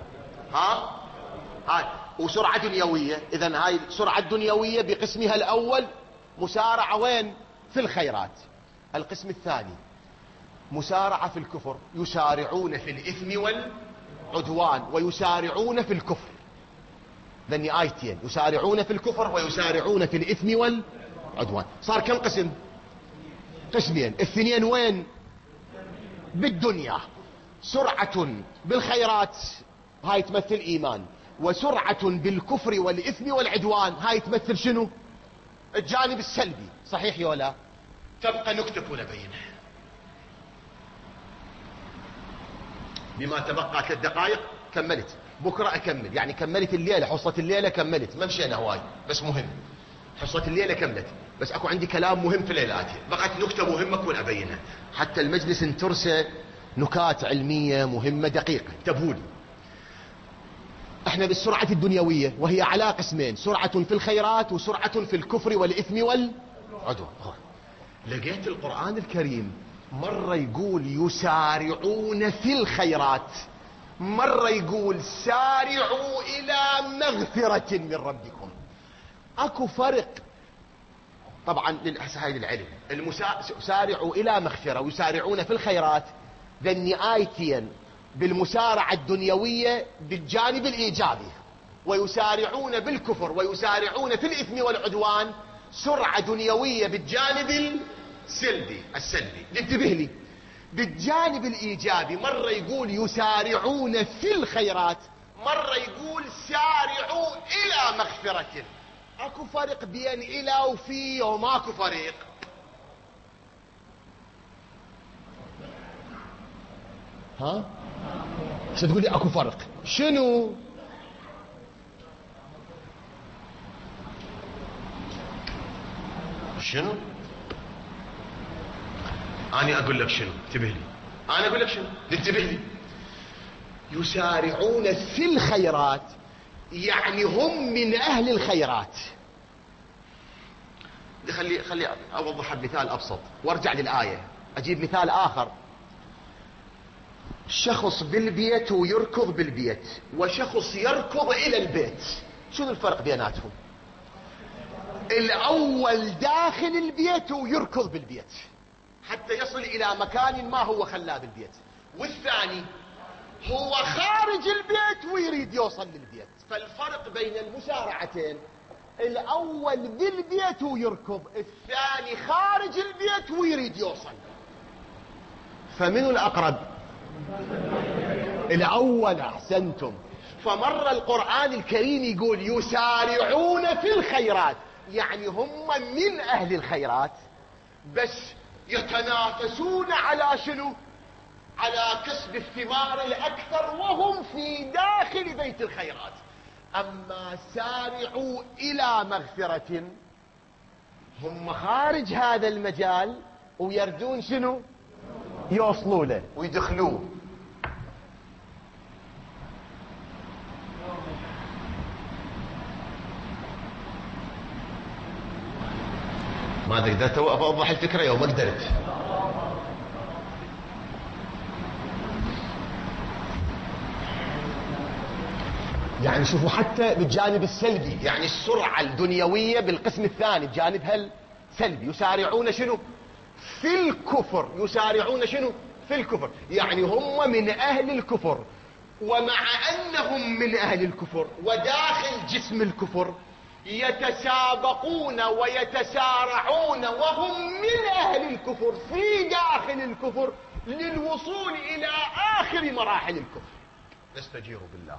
هاي وسرعة دنيوية. إذن هاي السرعة الدنيوية بقسمها الأول مسارعة وين؟ في الخيرات. القسم الثاني مسارعة في الكفر، يسارعون في الإثم والعدوان ويسارعون في الكفر. ذني آيتين، يسارعون في الكفر ويسارعون في الإثم والعدوان. صار كم قسم؟ قسمين. الاثنين وين؟ بالدنيا. سرعة بالخيرات هاي تمثل إيمان، وسرعة بالكفر والإثم والعدوان هاي تمثل شنو؟ الجانب السلبي. صحيح يا لا؟ تبقى نكتة ونبينها. بما تبقى 3 دقائق كملت، بكرة أكمل، يعني كملت الليلة، حصة الليلة كملت، ما مشينا هواي بس مهم. حصة الليلة كملت، بس أكو عندي كلام مهم في الليلة آتية، بقت نكتة مهمة كون أبينها حتى المجلس انترسى نكات علمية مهمة دقيقة. انتبهولي، احنا بالسرعة الدنيوية وهي على قسمين، سرعة في الخيرات وسرعة في الكفر والإثم والعدوان. لقيت القرآن الكريم مرة يقول يسارعون في الخيرات، مرة يقول سارعوا إلى مغفرة من ربكم. اكو فرق طبعا هاي للعلم. سارعوا إلى مغفرة ويسارعون في الخيرات ذني آيتين بالمسارعة الدنيوية بالجانب الإيجابي، ويسارعون بالكفر ويسارعون في الإثم والعدوان سرعة دنيوية بالجانب السلبي. انتبه لي، بالجانب الإيجابي مرة يقول يسارعون في الخيرات، مرة يقول سارعوا إلى مغفرة. اكو فرق بين إلى وفي وماكو فرق؟ ها؟ ستقول لي اكو فرق، شنو؟ أنا أقول لك شنو، انتبه لي. أنا أقول لك شنو، انتبه لي. يسارعون في الخيرات يعني هم من أهل الخيرات. خلي أوضح بمثال أبسط وارجع للآية، أجيب مثال آخر. شخص بالبيت ويركض بالبيت، وشخص يركض إلى البيت، شنو الفرق بيناتهم؟ الأول داخل البيت ويركض بالبيت حتى يصل إلى مكان ما هو خلاه بالبيت، والثاني هو خارج البيت ويريد يوصل للبيت. فالفرق بين المسارعتين الأول بالبيت ويركض، الثاني خارج البيت ويريد يوصل. فمن الأقرب؟ الأول. أحسنتم. فمر القرآن الكريم يقول يسارعون في الخيرات يعني هم من أهل الخيرات، بس يتنافسون على شنو؟ على كسب الثمار الأكثر وهم في داخل بيت الخيرات. أما سارعوا إلى مغفرة هم خارج هذا المجال ويردون شنو؟ يوصلوا له ويدخلوه. ما قدرت اوضح الفكره يوم ما قدرت. يعني شوفوا حتى بالجانب السلبي، يعني السرعه الدنيويه بالقسم الثاني بجانبها السلبي يسارعون شنو؟ في الكفر. يسارعون شنو؟ في الكفر، يعني هم من اهل الكفر ومع أنهم من أهل الكفر وداخل جسم الكفر يتسابقون ويتسارعون وهم من أهل الكفر في داخل الكفر للوصول إلى آخر مراحل الكفر. نستجير بالله.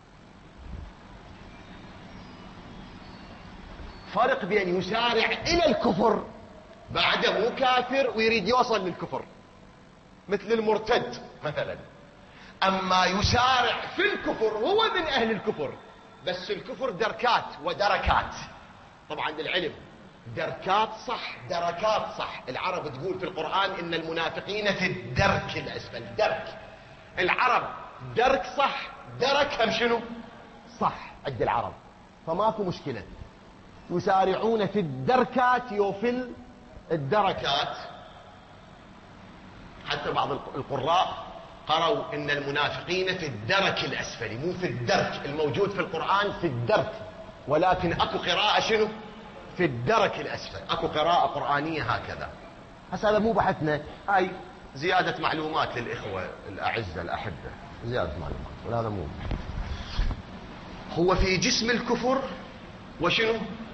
فرق بين يسارع إلى الكفر بعده كافر ويريد يوصل للكفر مثل المرتد مثلا، أما يسارع في الكفر هو من أهل الكفر، بس الكفر دركات ودركات. طبعا العلم دركات صح دركات صح. العرب تقول في القرآن إن المنافقين في الدرك الأسفل. درك العرب درك صح، درك هم شنو صح عند العرب، فماكو مشكلة. يسارعون في الدركات وفي الدركات. حتى بعض القراء قرأوا إن المنافقين في الدرك الأسفل، مو في الدرك الموجود في القرآن في الدرك، ولكن أكو قراءة شنو في الدرك الأسفل. أكو قراءة قرآنية هكذا. هذا مو بحثنا، هاي زيادة معلومات للإخوة الأعزة الأحبة، زيادة معلومات، ولا هذا مو. هو في جسم الكفر وشنو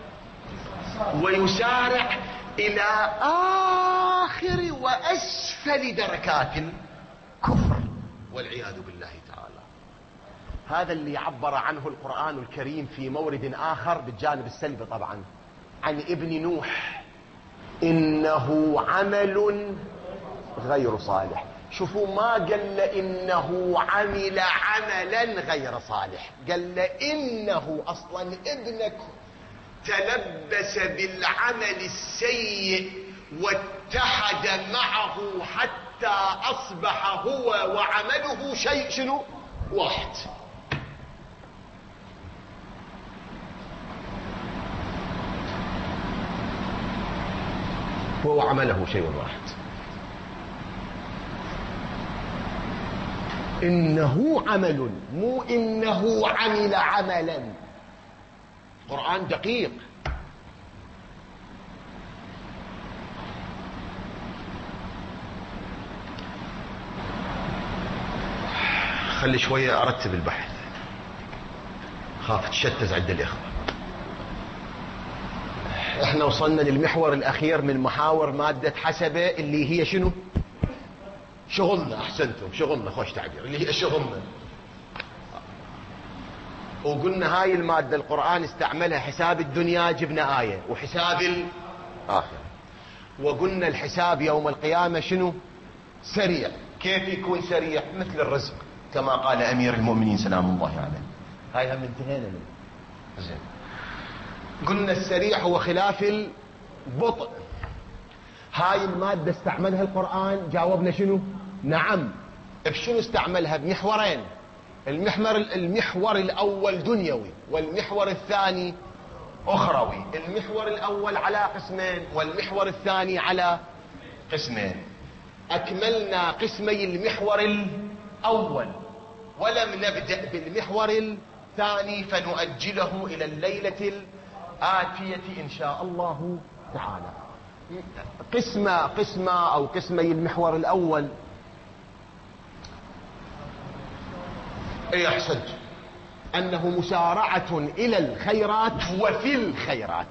ويسارع إلى آخر وأسفل دركات الكفر والعياذ بالله تعالى. هذا اللي عبر عنه القرآن الكريم في مورد آخر بالجانب السلبي طبعا عن ابن نوح، إنه عمل غير صالح. شوفوا ما قال إنه عمل عملا غير صالح، قال إنه أصلا ابنك تلبس بالعمل السيء واتحد معه حتى أصبح هو وعمله شيء شنو واحد. هو وعمله شيء واحد. إنه عمل، مو إنه عمل عملا. القرآن دقيق. خلي شوية أرتب البحث، خاف تشتت عند الإخوة. احنا وصلنا للمحور الأخير من محاور مادة حسبة اللي هي شنو شغلنا. أحسنتم، شغلنا، خوش تعبير، اللي هي شغلنا. وقلنا هاي المادة القرآن استعملها حساب الدنيا، جبنا آية، وحساب الآخرة. وقلنا الحساب يوم القيامة شنو سريع. كيف يكون سريع؟ مثل الرزق كما قال أمير المؤمنين سلام الله عليه. هاي هم انتهينا منه. زين. قلنا السريع هو خلاف البطء. هاي المادة استعملها القرآن، جاوبنا شنو نعم. بشنو استعملها؟ بمحورين. المحور الأول دنيوي والمحور الثاني أخروي. المحور الأول على قسمين والمحور الثاني على قسمين. أكملنا قسمي المحور الأول ولم نبدأ بالمحور الثاني، فنؤجله إلى الليلة الآتية إن شاء الله تعالى. قسمة أو قسمي المحور الأول. اي احسنت، انه مسارعة الى الخيرات وفي الخيرات،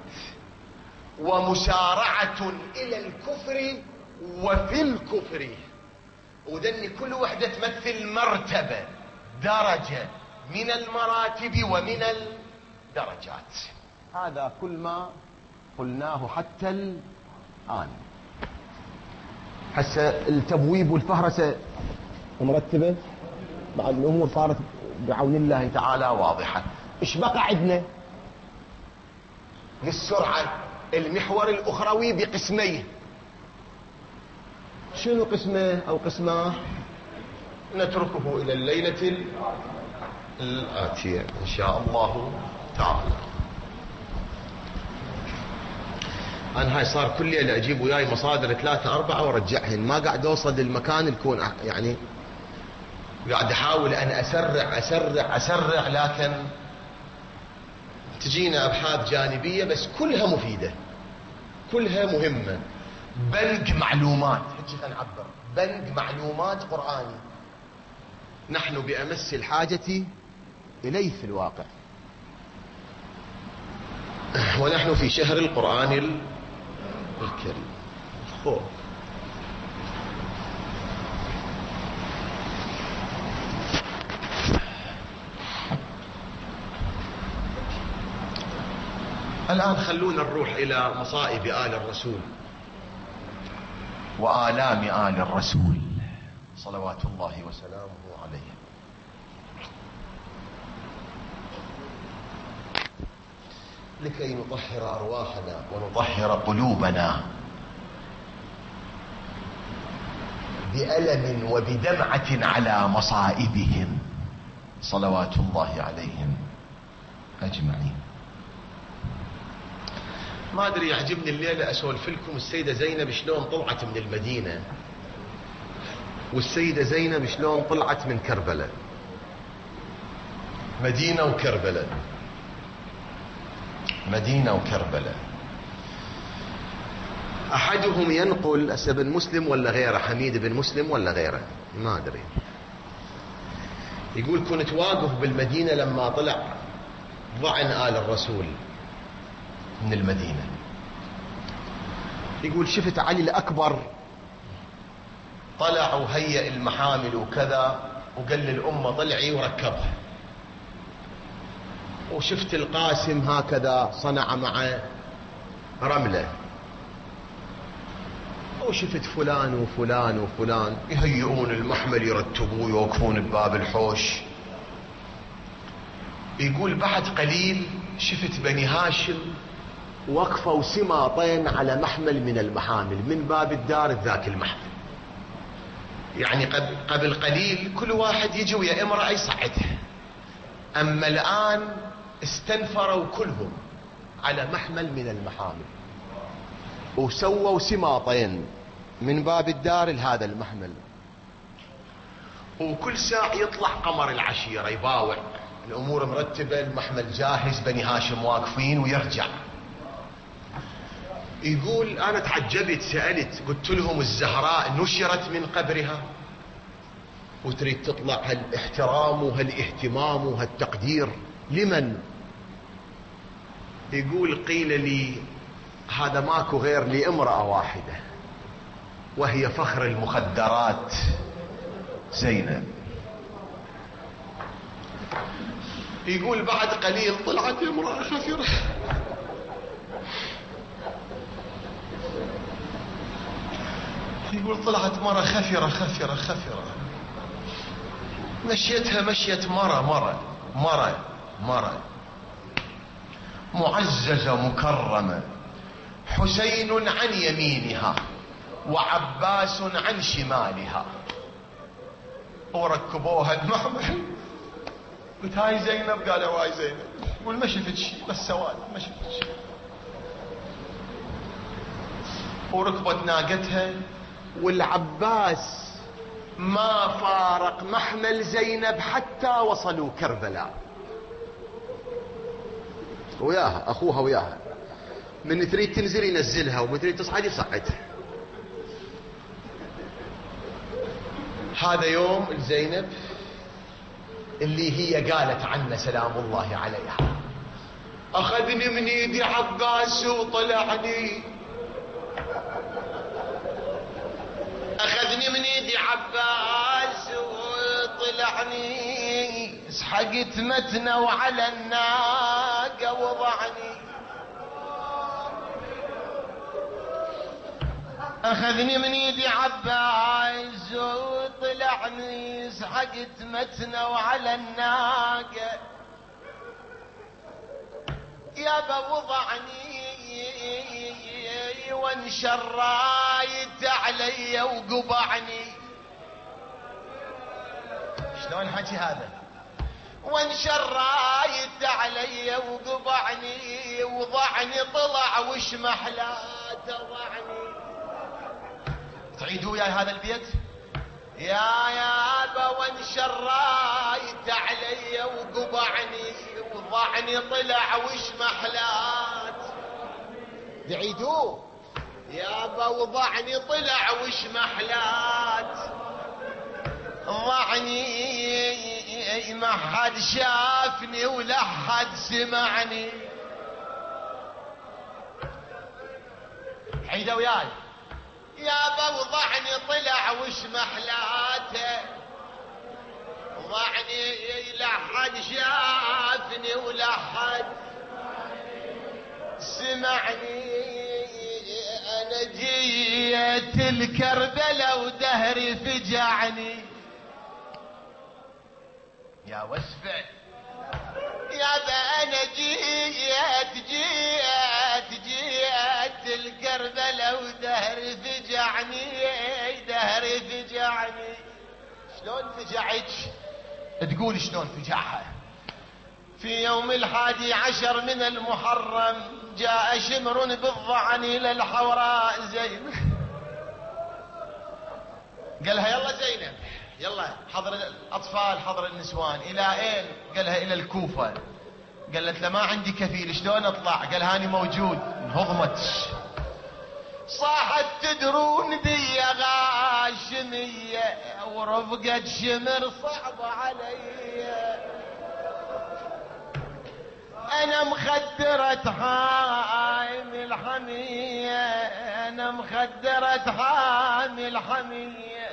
ومسارعة الى الكفر وفي الكفر. وذن كل وحدة تمثل مرتبة، درجة من المراتب ومن الدرجات. هذا كل ما قلناه حتى الآن. هسه التبويب والفهرسة مرتبة، مع الأمور صارت بعون الله تعالى واضحة. إيش بقى عندنا للسرعة؟ المحور الأخروي بقسميه. شنو قسمه أو قسماه؟ نتركه إلى الليلة الآتية إن شاء الله تعالى. أنا هاي صار كل ليلة أجيب وياي مصادر 3 4 وارجعهن، ما قاعد أوصل للمكان الكون، يعني قاعد أحاول أن أسرع، لكن تجينا أبحاث جانبية بس كلها مفيدة، كلها مهمة. بنك معلومات، هيك خلينا نعبر، بنك معلومات قرآني. نحن بأمس الحاجة إليه في الواقع، ونحن في شهر القرآن الكريم. الآن خلونا نروح إلى مصائب آل الرسول وآلام آل الرسول صلوات الله وسلامه عليه. لكي نطهر أرواحنا ونطهر قلوبنا بألم وبدمعة على مصائبهم صلوات الله عليهم أجمعين. ما أدري، يعجبني الليلة أسولف لكم السيدة زينب شلون طلعت من المدينة، والسيدة زينب شلون طلعت من كربلاء. مدينة وكربلاء، مدينة وكربلاء. أحدهم ينقل ابن مسلم ولا غيره، حميد بن مسلم ولا غيره ما أدري، يقول كنت واقف بالمدينة لما طلع ضعن آل الرسول من المدينة. يقول شفت علي الأكبر طلع وهيئ المحامل وكذا، وقال للأمة طلعي وركبها. وشفت القاسم هكذا صنع مع رملة، وشفت فلان وفلان وفلان يهيئون المحمل يرتبوه يوقفون بباب الحوش. يقول بعد قليل شفت بني هاشم وقفوا سماطين على محمل من المحامل من باب الدار ذاك المحمل. يعني قبل قليل كل واحد يجي ويا امرأة يصعدها، أما الآن استنفروا كلهم على محمل من المحامل، وسووا سماطين من باب الدار لهذا المحمل. وكل ساعة يطلع قمر العشيرة يباوع، الأمور مرتبة، المحمل جاهز، بني هاشم واقفين، ويرجع. يقول أنا تعجبت، سألت قلت لهم الزهراء نشرت من قبرها وتريد تطلع، هالاحترام وهالاهتمام وهالتقدير لمن؟ يقول قيل لي هذا ماكو غير لامرأة واحدة وهي فخر المخدرات زينب. يقول بعد قليل طلعت امرأة خفرة، يقول طلعت مرة خفرة خفرة خفرة، مشيتها مشيت مرة معززة مكرمة، حسين عن يمينها وعباس عن شمالها، وركبوها المحمل. قلت هاي زينب؟ قالوا هاي زينب. يقول ما شفت شيء بس سواد، ما شفت شيء. وركبت ناقتها، والعباس ما فارق محمل زينب حتى وصلوا كربلاء، وياها أخوها وياها، من تريد تنزل ينزلها ومن تريد تصعد يصعدها. هذا يوم زينب اللي هي قالت عنه سلام الله عليها: أخذني من يدي عباس وطلعني، أخذني من يدي عباس وطلعني، سحقت متنه وعلى الناقة وضعني. أخذني من يدي عباس وطلعني، سحقت متنه وعلى الناقة، يابا وضعني وانشر رايد علي وقبعني. شلون حكي هذا؟ وانشر رايد علي وقبعني، وضعني طلع وش محلاته ضعني. تعيدوا وياي هذا البيت؟ يا يابا وانشر رايد علي وقبعني، وضعني طلع وش محلات. تعيدوه؟ يابا وضعني طلع وش محلات. ضعني ما حد شافني ولا حد سمعني. عيدة وياي. يابا وضعني طلع وش محلاته، ضعني لا حد شافني ولا حد سمعني. انا جيت الكربلة ودهري فجعني. يا وسفع يابا انا جيت الكربلة ودهري فجعني. دهري فجعني. شلون فجعك؟ تقول شلون فجعها؟ في يوم 11 من المحرم جاء شمر بالضعن الى الحوراء زينب. قالها يلا زينب يلا حضر الاطفال حضر النسوان. الى اين؟ قالها الى الكوفة. قالت له ما عندي كفيل شلون اطلع؟ قال هاني موجود. انهضمت صاحت تدرون دي غاشمية ورفقة شمر صعبة علي. انا مخدرة حامي الحمية. انا مخدرة حامي الحمية.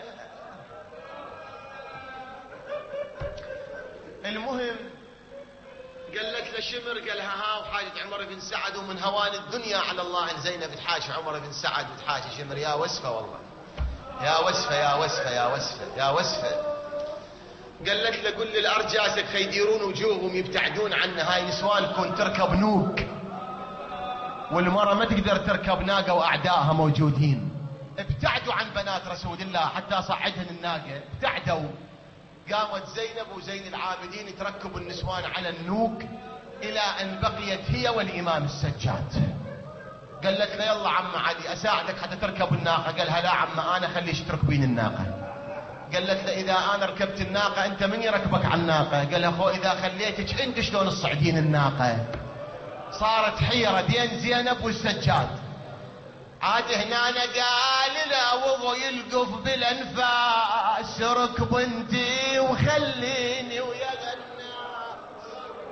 المهم قالت له شمر قالها ها وحاجة عمر بن سعد ومن هوان الدنيا على الله ان زينب تحاشي عمر بن سعد وتحاشي شمر. يا وسفة والله يا وسفة يا وسفة يا وسفة يا وسفة. قالت له قل للارجاسك خيديرون وجوههم يبتعدون عنا. هاي نسوانكم تركب نوك والمرأة ما تقدر تركب ناقة واعدائها موجودين. ابتعدوا عن بنات رسول الله حتى صعدهن الناقة. ابتعدوا. قامت زينب وزين العابدين تركب النسوان على النوك الى ان بقيت هي والامام السجاد. قالت له يلا عم علي اساعدك حتى تركب الناقة. قالها لا عم انا خليش تركبين الناقة. قالت له اذا انا ركبت الناقة انت من يركبك على الناقة؟ قال اخو اذا خليتك انت شلون تصعدين الناقة؟ صارت حيرة بين زينب والسجاد. عاد هنا أنا قال لا وضو يلقف بالانفاس ركب انتي وخليني ويا غناس.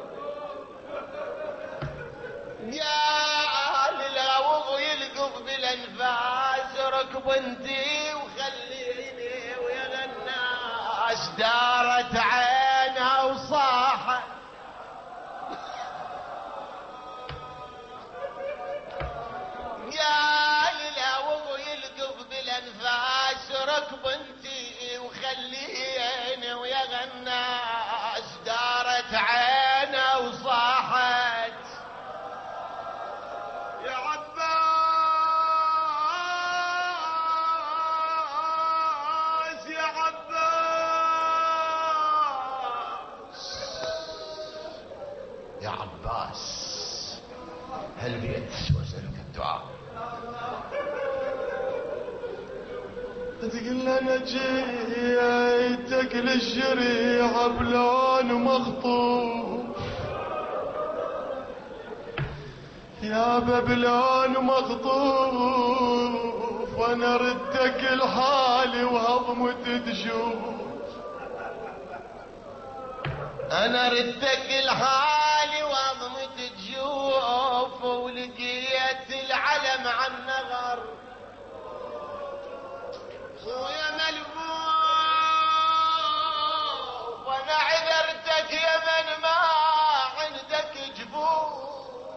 قال لا وضو يلقف بالانفاس ركب انتي وخليني ويا غناس. دارت عينها وصاحت يا لا وضو يلقف بالانفاس ركب انتي وخليني ويا غناس. دارت عينه وصاحت يا عباس يا عباس يا عباس هل بيت واسألك الدعاء. تقول انا جيتك للشريعة بلون مخطوف يا بلون مخطوف. وانا ردك الحالي وهضمت تشوف. انا ردك الحالي وهضمت تشوف. ولقيت العلم عن نغر ويا ملفوف. وانا عذرتك يا من ما عندك جفوف.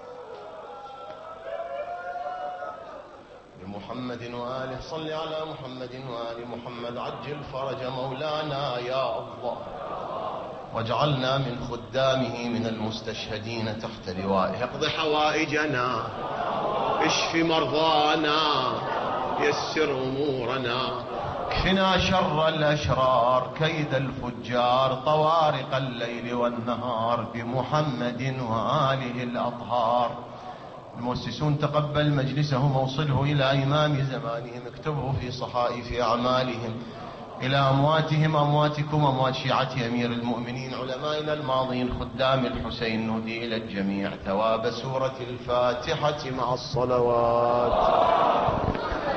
بمحمد وآله صل على محمد وآل محمد عجل فرج مولانا يا الله. واجعلنا من خدامه من المستشهدين تحت لوائه. اقض حوائجنا اشف مرضانا يسر امورنا. اكفنا شر الاشرار كيد الفجار طوارق الليل والنهار. بمحمد وآله الاطهار. المؤسسون تقبل مجلسهم واوصله الى امام زمانهم. اكتبه في صحائف اعمالهم. إلى أمواتهم أمواتكم أموات شيعة أمير المؤمنين علمائنا الماضين خدام الحسين نهدي إلى الجميع ثواب سورة الفاتحة مع الصلوات.